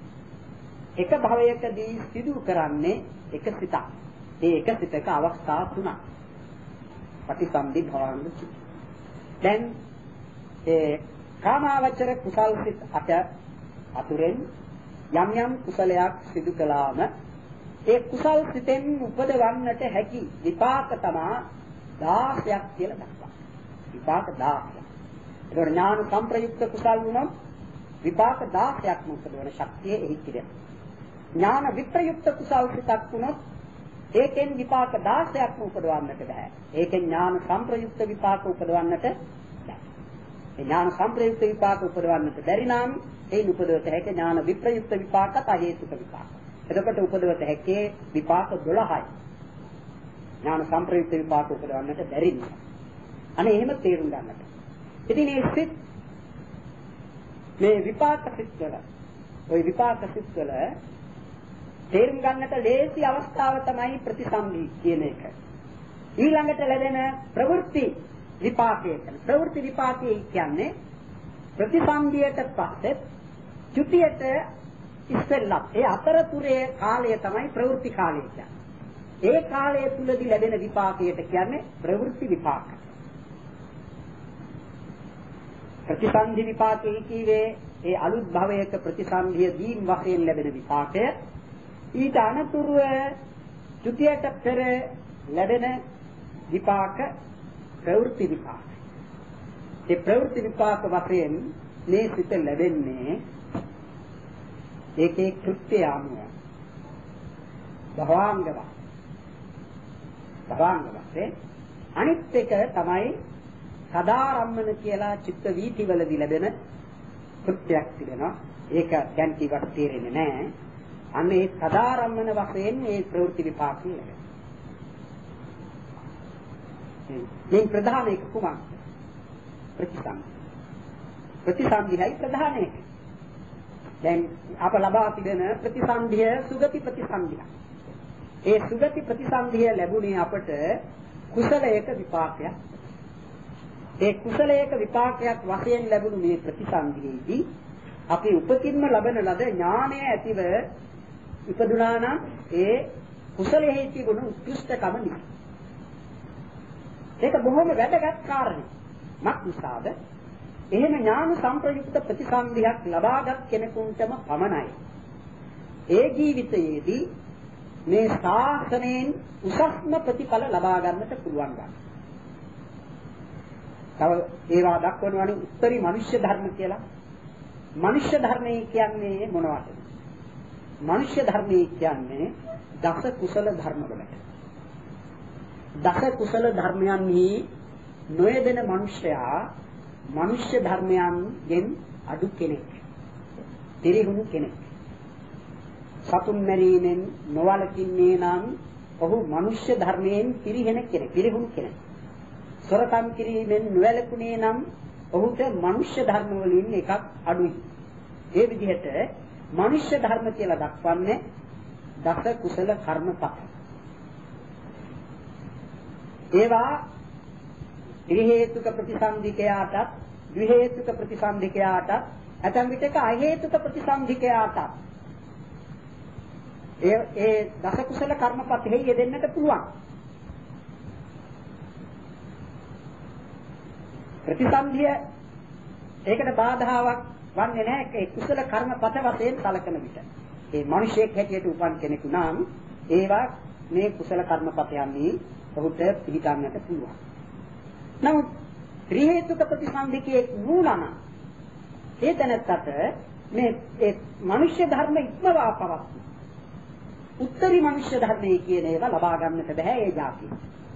එක භවයකදී සිදු කරන්නේ එක සිතක්. ඒ එක සිතක අවස්ථා තුනක්. පටිසන්ධි භවාංග චුති. දැන් ඒ කාමාවචර කුසල් සිත් අට අතුරෙන් යම් යම් කුසලයක් සිදු කළාම ඒ කුසල් සිතෙන් උපදවන්නට හැකි විපාක තමා දාසයක් කියලා දක්වනවා. විපාක දාසයක්. ඒකට ඥාන සම්ප්‍රයුක්ත කුසල් වුණොත් විපාක දාසයක්ම උපදවන ශක්තිය එහි තිබෙනවා. ඥාන විප්‍රයුක්ත කුසල් සිතක් වුණොත් ඒකෙන් විපාක දාසයක්ම උපදවන්නට බෑ. ඒකෙන් ඥාන සම්ප්‍රයුක්ත විපාක උපදවන්නට බෑ. ඒ ඥාන සම්ප්‍රයුක්ත විපාක උපදවන්නට බැරි නම් ඒ උපදවත හැකි ඥාන විප්‍රයුක්ත විපාක අහේතුක විපාක. එතකොට උපදවත හැකි විපාක දොළහයි. ඥාන සම්ප්‍රයුක්ත විපාක උපදවන්නට බැරි නිසා. අනේ එහෙම තේරුම් ගන්නට. ඉතින් මේ සිත් මේ විපාක සිත් වල ওই විපාක සිත් වල තේරුම් ගන්නට ලේසි අවස්ථාව තමයි ප්‍රතිසම්පි කියන එක. ඊළඟට ලැබෙන ප්‍රවෘත්ති විපාකය කියන්නේ ප්‍රවෘත්ති විපාකය කියන්නේ ප්‍රතිසම්පියට පස්සේ චුතියට ඉස්සෙල්ලා ඒ අතරතුරේ කාලය තමයි ප්‍රවෘත්ති කාලය කියන්නේ. ඒ කාලය තුලදී ලැබෙන විපාකයට කියන්නේ ප්‍රවෘත්ති විපාක. ප්‍රතිසන්ධි විපාකයේ කීවේ ඒ අලුත් භවයක ප්‍රතිසන්ධිය දීන් වශයෙන් ලැබෙන විපාකය. ඊට අනතුරුව චුතියට පෙර ලැබෙන විපාක ප්‍රවෘත්ති විපාක. ඒ ප්‍රවෘත්ති විපාක වශයෙන් මේ සිත ලැබෙන්නේ ඒකේ කෘත්‍ය අනුව භවාංගව භවාංගවසේ අනිත් එක තමයි සදාරම්මන කියලා චිත්ත වීතිවලදී ලැබෙන කෘත්‍යයක් තිබෙනවා. ඒක දැන් කිව්වට තේරෙන්නේ නැහැ. අන්න ඒ සදාරම්මන වශයෙන් මේ ප්‍රවෘත්ති විපාක ලැබෙනවා. මේ ප්‍රධාන එක කුමක්ද? ප්‍රතිසන්ධි. ප්‍රතිසන්ධියයි ප්‍රධාන එක. දැන් අප ලබා තිබෙන ප්‍රතිසන්ධිය සුගති ප්‍රතිසන්ධිය. ඒ සුගති ප්‍රතිසන්ධිය ලැබුණේ අපට කුසලයක විපාකයක්. ඒ කුසලයක විපාකයක් වශයෙන් ලැබුණු මේ ප්‍රතිසන්ධියේදී අපි උපකින්ම ලබන ලද ඥානය ඇතිව ඉපදුනා නම් ඒ කුසලයේ තිබුණු උත්කෘෂ්ඨකම නිසා. ඒක බොහොම වැදගත් කාරණයක්. මක් නිසාද? එහෙම ඥාන සම්ප්‍රයුක්ත ප්‍රතිසන්ධියක් ලබාගත් කෙනෙකුටම පමණයි ඒ ජීවිතයේදී මේ ශාසනයෙන් උසස්ම ප්‍රතිඵල ලබා ගන්නට පුළුවන් ගන්න. තව ඒවා දක්වනවානේ උත්තරී මනුෂ්‍ය ධර්ම කියලා. මනුෂ්‍ය ධර්මයේ කියන්නේ මොනවද? මනුෂ්‍ය ධර්මයේ කියන්නේ දස කුසල ධර්ම වලට. දස කුසල ධර්මයන්හි නොයදෙන මනුෂ්‍යයා මනුෂ්‍ය ධර්මයන්ගෙන් අඩු කෙනෙක්. පිරිහුණු කෙනෙක්. සතුන් මැරීමෙන් නොවලකින්නේ නම් ඔහු මනුෂ්‍ය ධර්මයෙන් පිරිහෙන කෙනෙක්, පිරිහුණු කෙනෙක්. සොරකම් කිරීමෙන් නොවැළකුණේ නම් ඔහුට මනුෂ්‍ය ධර්ම වලින් එකක් අඩුයි. ඒ විදිහට මනුෂ්‍ය ධර්ම කියලා දක්වන්නේ දස කුසල කර්මපත. ඒවා ත්‍රි හේතුක ප්‍රතිසන්දිකයාටත් ද්වි හේතුක ප්‍රතිසන්දිකයාටත් ඇතැම් විටක අහේතුක ප්‍රතිසන්ධිකයාට ඒ ඒ දස කුසල කර්මපතෙහි යෙදෙන්නට පුළුවන්. ප්‍රතිසන්ධිය ඒකට බාධාවක් වන්නේ නැහැ. ඒ කුසල කර්මපත වශයෙන් සැලකන විට. ඒ මිනිසෙක් හැටියට උපන් කෙනෙකු නම් ඒවා මේ කුසල කර්මපතයන්හි ඔහුට පිළිගන්නට පුළුවන්. නමුත් ත්‍රි හේතුක ප්‍රතිසන්ධිකයේ නුනන ඒ තැනත්තට මේ ඒ මනුෂ්‍ය ධර්ම ඉක්මවා පවත්වන උත්තරී මනුෂ්‍ය ධර්මයේ කියන ඒවා ලබා ගන්නට බෑ ඒ જાතිය.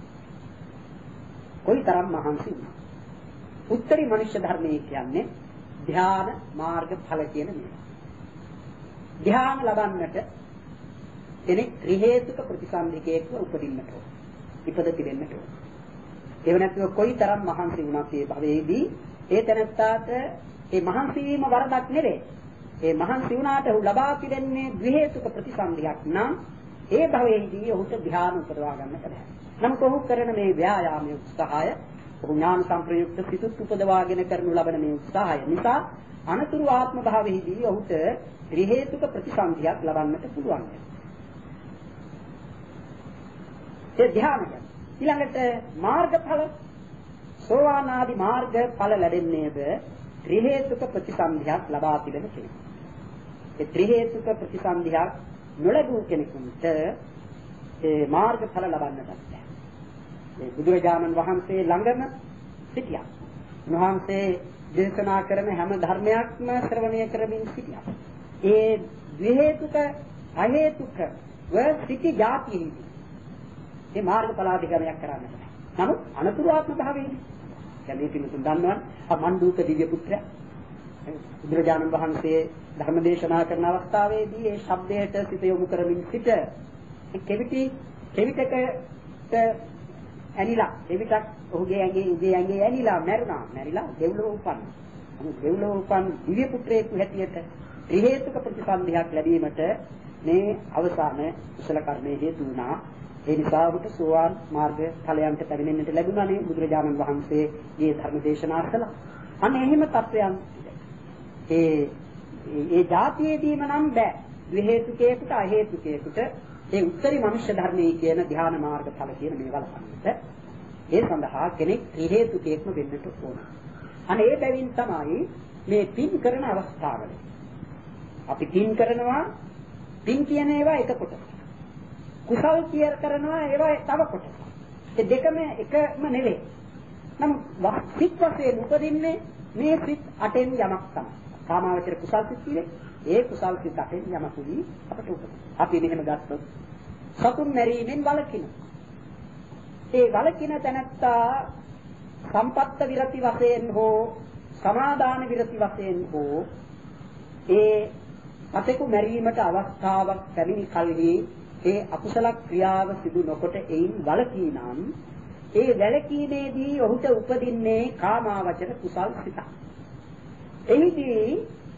කොයිතරම් මහන්සි වුණා. උත්තරී මනුෂ්‍ය ධර්මයේ කියන්නේ ධ්‍යාන මාර්ග ඵල කියන මේවා. ධ්‍යාන ලබන්නට කෙනෙක් ත්‍රි හේතුක ප්‍රතිසන්ධිකයක උපදින්නට ඕන. ඉපද තිබෙන්නට ඕන. ඒව නැත්නම් කොයිතරම් මහන්සි වුණත් මේ භවයේදී ඒ තැනත්තාට ඒ මහන්සි වීම වරදක් නෙවේ. ඒ මහන්සි වුණාට ඔහු ලබා පිළිෙන්නේ ද්වි හේතුක ප්‍රතිසන්දියක් නම් ඒ භවයේදී ඔහුට ධ්‍යාන උපදවා ගන්නට බැහැ. නමුත් ඔහු කරන මේ ව්‍යායාමයේ උත්සාහය, ඔහු ඥාන සංප්‍රයුක්ත සිතුත් උපදවාගෙන කරනු ලබන මේ උත්සාහය නිසා අනතුරු ආත්ම භාවයේදී ඔහුට ත්‍රි හේතුක ප්‍රතිසන්දියක් ලබන්නට පුළුවන්. ඒ ධ්‍යානය ඊළඟට මාර්ගඵල සෝවාන් ආදී මාර්ගඵල ලැබෙන්නේද ත්‍රි හේතුක ප්‍රතිසන්දියක් ලබා තිබෙන කෙනෙක්. ඒ ත්‍රි හේතුක ප්‍රතිසන්දියක් නොලැබූ කෙනෙකුට ඒ මාර්ගඵල ලබන්නට බැහැ. ඒ බුදුරජාණන් වහන්සේ ළඟම සිටියා. උන්වහන්සේ දේශනා කරන හැම ධර්මයක්ම ශ්‍රවණය කරමින් සිටියා. ඒ ද්වි හේතුක අහේතුක ව සිටි જાතියෙහි මේ මාර්ගඵලාධිකරණයක් කරන්නට බැහැ. නමුත් අනතුරු ආත්ම භාවයේදී දැන් මේ පිළිතුරු දන්නවා ආ මණ්ඩූක දිව්‍ය පුත්‍රයා බුදුරජාණන් වහන්සේ ධර්ම දේශනා කරන අවස්ථාවේදී ඒ ශබ්දයට සිත යොමු කරමින් සිට ඒ කෙවිටි කෙවිතකට ඇනිලා කෙවිතක් ඔහුගේ ඇඟේ උගේ ඇඟේ ඇනිලා මැරුණා. මැරිලා දෙව්ලොව උපන්. නමුත් දෙව්ලොව උපන් දිව්‍ය පුත්‍රයෙකු හැටියට ත්‍රි හේතුක ප්‍රතිසන්දියක් ලැබීමට මේ අවසාන කුසල කර්මයේ හේතු වුණා. ඒ නිසා ඔහුට සෝවාන් මාර්ග ඵලයන්ට පැමිණෙන්නට ලැබුණානේ බුදුරජාණන් වහන්සේගේ ධර්ම දේශනා කළා. අන්න එහෙම තත්වයන් ඒ ඒ જાතියේදීම නම් බෑ. ද්වි හේතුකේකට අ හේතුකේකට ඒ උත්තරී මනුෂ්‍ය ධර්මයේ කියන ධ්‍යාන මාර්ග ඵල කියන මේවා ලබන්නට ඒ සඳහා කෙනෙක් ත්‍රි හේතුකේක්ම වෙන්නට ඕන. අනේ ඒ බැවින් තමයි මේ පින් කරන අවස්ථාවල අපි පින් කරනවා පින් කියන ඒවා එක කොටසක්. කුසල් කිය කරනවා ඒවා තව කොටසක්. ඒ දෙකම එකම නෙවෙයි. නමුත් සිත් වශයෙන් උපදින්නේ මේ සිත් අටෙන් යමක් තමයි. කාමාවචර කුසල් සිත් කියන්නේ ඒ කුසල් සිත් අටෙන් යමකුයි අපට උපදින. අපි මෙහෙම ගත්තොත් සතුන් මැරීමෙන් වළකින. ඒ වළකින තැනත්තා සම්පත්ත විරති වශයෙන් හෝ සමාදාන විරති වශයෙන් හෝ ඒ අතෙකු මැරීමට අවස්ථාවක් ලැබෙන කල්හි ඒ අකුසල ක්‍රියාව සිදු නොකොට එයින් වළකී නම් ඒ වැළකීමේදී ඔහුට උපදින්නේ කාමාවචර කුසල් සිත. එහිදී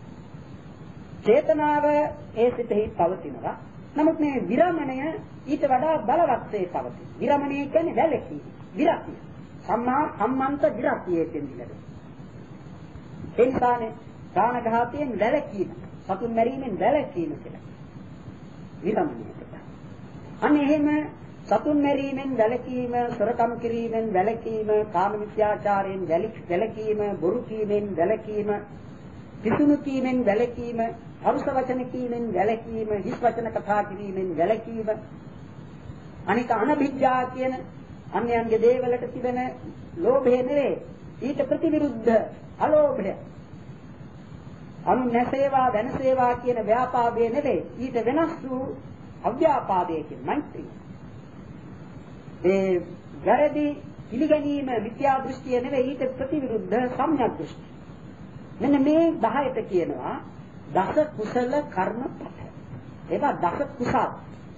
චේතනාව ඒ සිතෙහි පවතිනවා. නමුත් මේ විරමණය ඊට වඩා බලවත්සේ පවතී. විරමණය කියන්නේ වැළකීම, විරතිය. සම්මා සම්මන්ත විරතියේ තෙන්දිලද. ඒ නිසානේ ප්‍රාණඝාතයෙන් වැළකීම, සතුන් මැරීමෙන් වැළකීම කියලා. විරමණය. අන්න එහෙම සතුන් මැරීමෙන් වැළකීම, සොරකම් කිරීමෙන් වැළකීම, කාම මිත්‍යාචාරයෙන් වැළකීම, බොරු කීමෙන් වැළකීම, පිසුණු කීමෙන් වැළකීම, අරුස වචන කීමෙන් වැළකීම, හිස් වචන කතා කිරීමෙන් වැළකීම, අනික අනභිජ්ජා කියන අන්‍යයන්ගේ දේවලට තිබෙන ලෝභය නෙවේ, ඊට ප්‍රතිවිරුද්ධ අලෝභය. අනු නැසේවා වෙනසේවා කියන ව්‍යාපාදය නෙවේ, ඊට වෙනස් වූ අව්‍යාපාදයේ කියන මෛත්‍රිය. ඒ වැරදි පිළිගැනීම මිත්‍යා දෘෂ්ටිය නෙවෙයි, ඊට ප්‍රතිවිරුද්ධ සම්‍යක් දෘෂ්ටි. මෙන්න මේ දහයට කියනවා දස කුසල කර්මපත. ඒවා දස කුසල.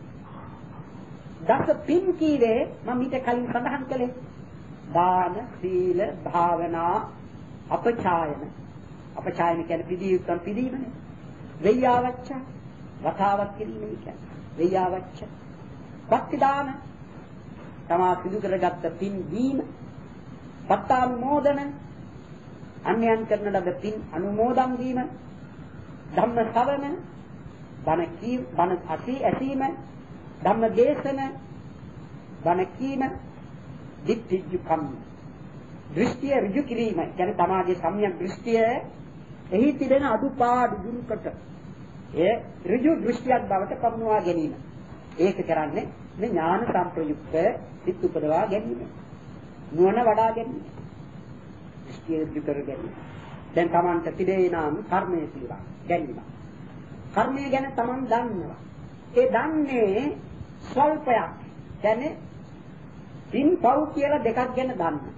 දස පින් කීවේ මම ඊට කලින් සඳහන් කළේ දාන, සීල, භාවනා, අපචායන. අපචායන කියන්නේ පිළියුක්තම් පිළිීමනේ. වෙය්‍යාවච්ච වතාවක් කිරීම කියන්නේ. වෙය්‍යාවච්ච භක්ති දාන තමා සිදු කරගත්ත පින් දීම, පත්තානුමෝදන අන්‍යයන් කරන ලද පින් අනුමෝදන් වීම, ධම්ම ශ්‍රවණ, බණ කී බණ අසී ඇසීම, ධම්ම දේශන, බණ කීම, දිට්ඨිජුකම් දෘෂ්ටිය ඍජු කිරීම, කියන්නේ තමාගේ සම්‍යක් දෘෂ්ටිය එහි තිබෙන අදුපාඩු දුරු කොට ඒ ඍජු දෘෂ්ටියක් බවට පමුණවා ගැනීම. ඒක කරන්නේ මේ ඥාන සම්ප්‍රයුක්ත සිත් උපදවා ගැනීම. නුවණ වඩා ගැනීම. දෘෂ්ටිය ඍජු කර ගැනීම. දැන් Tamanට තිබේ නම් කර්මයේ පිළිවන් ගැනීම. කර්මය ගැන Taman දන්නවා. ඒ දන්නේ ස්වල්පයක්. කියන්නේ පින් පව් කියලා දෙකක් ගැන දන්නවා.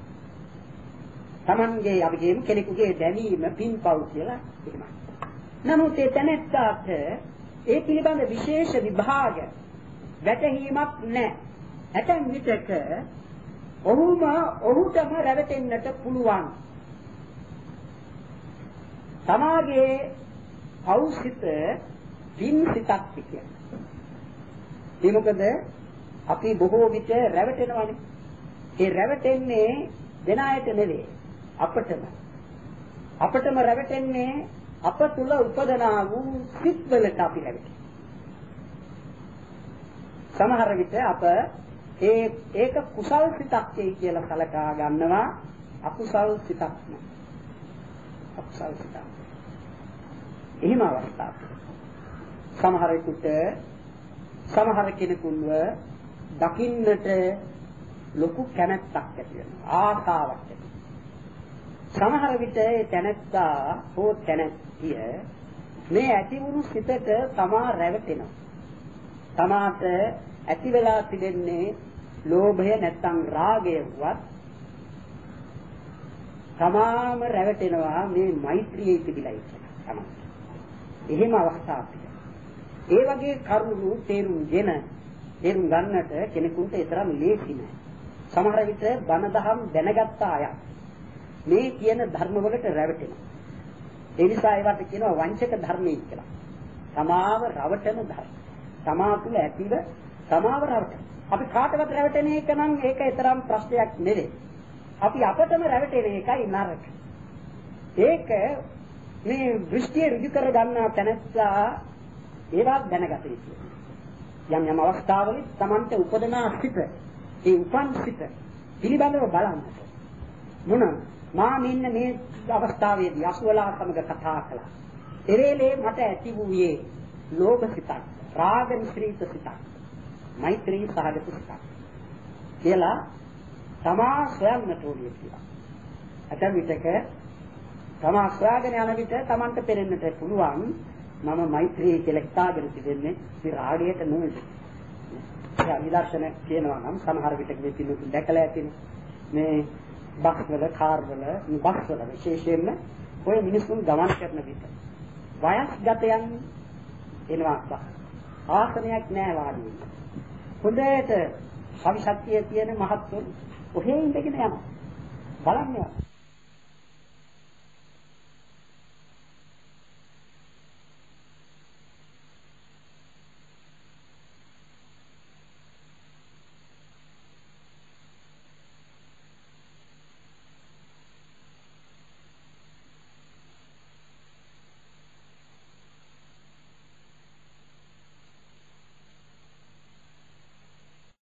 Tamanගේ අපි කියමු කෙනෙකුගේ දැනීම පින් පව් කියලා එහෙමයි. නමුත් ඒ තැනැත්තාට ඒ පිළිබඳ විශේෂ විභාග වැටහීමක් නැහැ. ඇතැම් විටක ඔහුම ඔහුටම රැවටෙන්නට පුළුවන්. තමාගේ අවසිත පින් සිතක් කියන්නේ. ඒ මොකද අපි බොහෝ විට රැවටෙනවානේ. ඒ රැවටෙන්නේ දෙන අයට නෙවෙයි අපටම. අපටම රැවටෙන්නේ අප තුල උපදනා වූ සිත්වලට අපි රැවටෙනවා. සමහර විට අප ඒ ඒක කුසල් සිතක් කියලා සලකා ගන්නවා අකුසල් සිතක් නෙවෙයි. අකුසල් සිතක්. එහෙම අවස්ථාවක්. සමහරෙකුට සමහර කෙනෙකුන්ව දකින්නට ලොකු කැමැත්තක් ඇති වෙනවා. ආසාවක් ඇති වෙනවා. සමහර විට ඒ තැනැත්තා හෝ තැනැත්තිය මේ ඇති වුණු සිතට තමා රැවටෙනවා. තමාට ඇති වෙලා තිබෙන්නේ ලෝභය නැත්නම් රාගය වුවත් තමාම රැවටෙනවා මේ මෛත්‍රියේ තිබිලා ඉන්න. එහෙම අවස්ථාවක්. ඒ වගේ කරුණු තේරුම්ගෙන තේරුම් ගන්නට කෙනෙකුට ඒ තරම් ලේසි නෑ. සමහර විට බණ දහම් දැනගත්ත අය මේ කියන ධර්ම වලට රැවටෙනවා. ඒ නිසා ඒවට කියනවා වංචක ධර්මයි කියලා. තමාව රවටන ධර්ම. තමා තුළ ඇතිව තමාව රවටන. අපි කාටවත් රැවටෙන එක නම් ඒක තරම් ප්‍රශ්නයක් නෙවෙයි. අපි අපටම රැවටෙන එකයි නරක. ඒක මේ දෘෂ්ටිය ඍජු කර ගන්නා තැනැත්තා ඒවත් දැනගත යුතුයි. යම් යම් අවස්ථාවල Tamante උපදනා සිත, ඒ උපන් සිත පිළිබඳව බලන්නට. මොන මා මෙන්න මේ අවස්ථාවේදී අසුවලා සමග කතා කළා. එරේලේ මට ඇති වූයේ ලෝභ සිතක්, රාග මිශ්‍රිත සිතක්, මෛත්‍රී සහගත සිතක් කියලා තමා සොයන්නට ඕනේ කියලා. අතන විතක තමා සොයාගෙන යන විට Tamante පෙරෙන්නට පුළුවන් මම මෛත්‍රී කියලා හිතාගෙන තිබෙන්නේ මේ රාගයට නෙවෙයි. ඒ විදර්ශන කියනවා නම් සමහර විටක මේ පිළිතුරු දැකලා ඇතිනේ. මේ බස් වල, කාර් වල, බස් වල විශේෂයෙන්ම ඔය මිනිසුන් ගමන් කරන විට වයස්ගතයන් එනවා. ආසනයක් නැහැ වාඩි වෙන්න. හොඳට ශක්තිය තියෙන මහත්තුන් ඔහේ ඉඳගෙන යනවා. බලන්න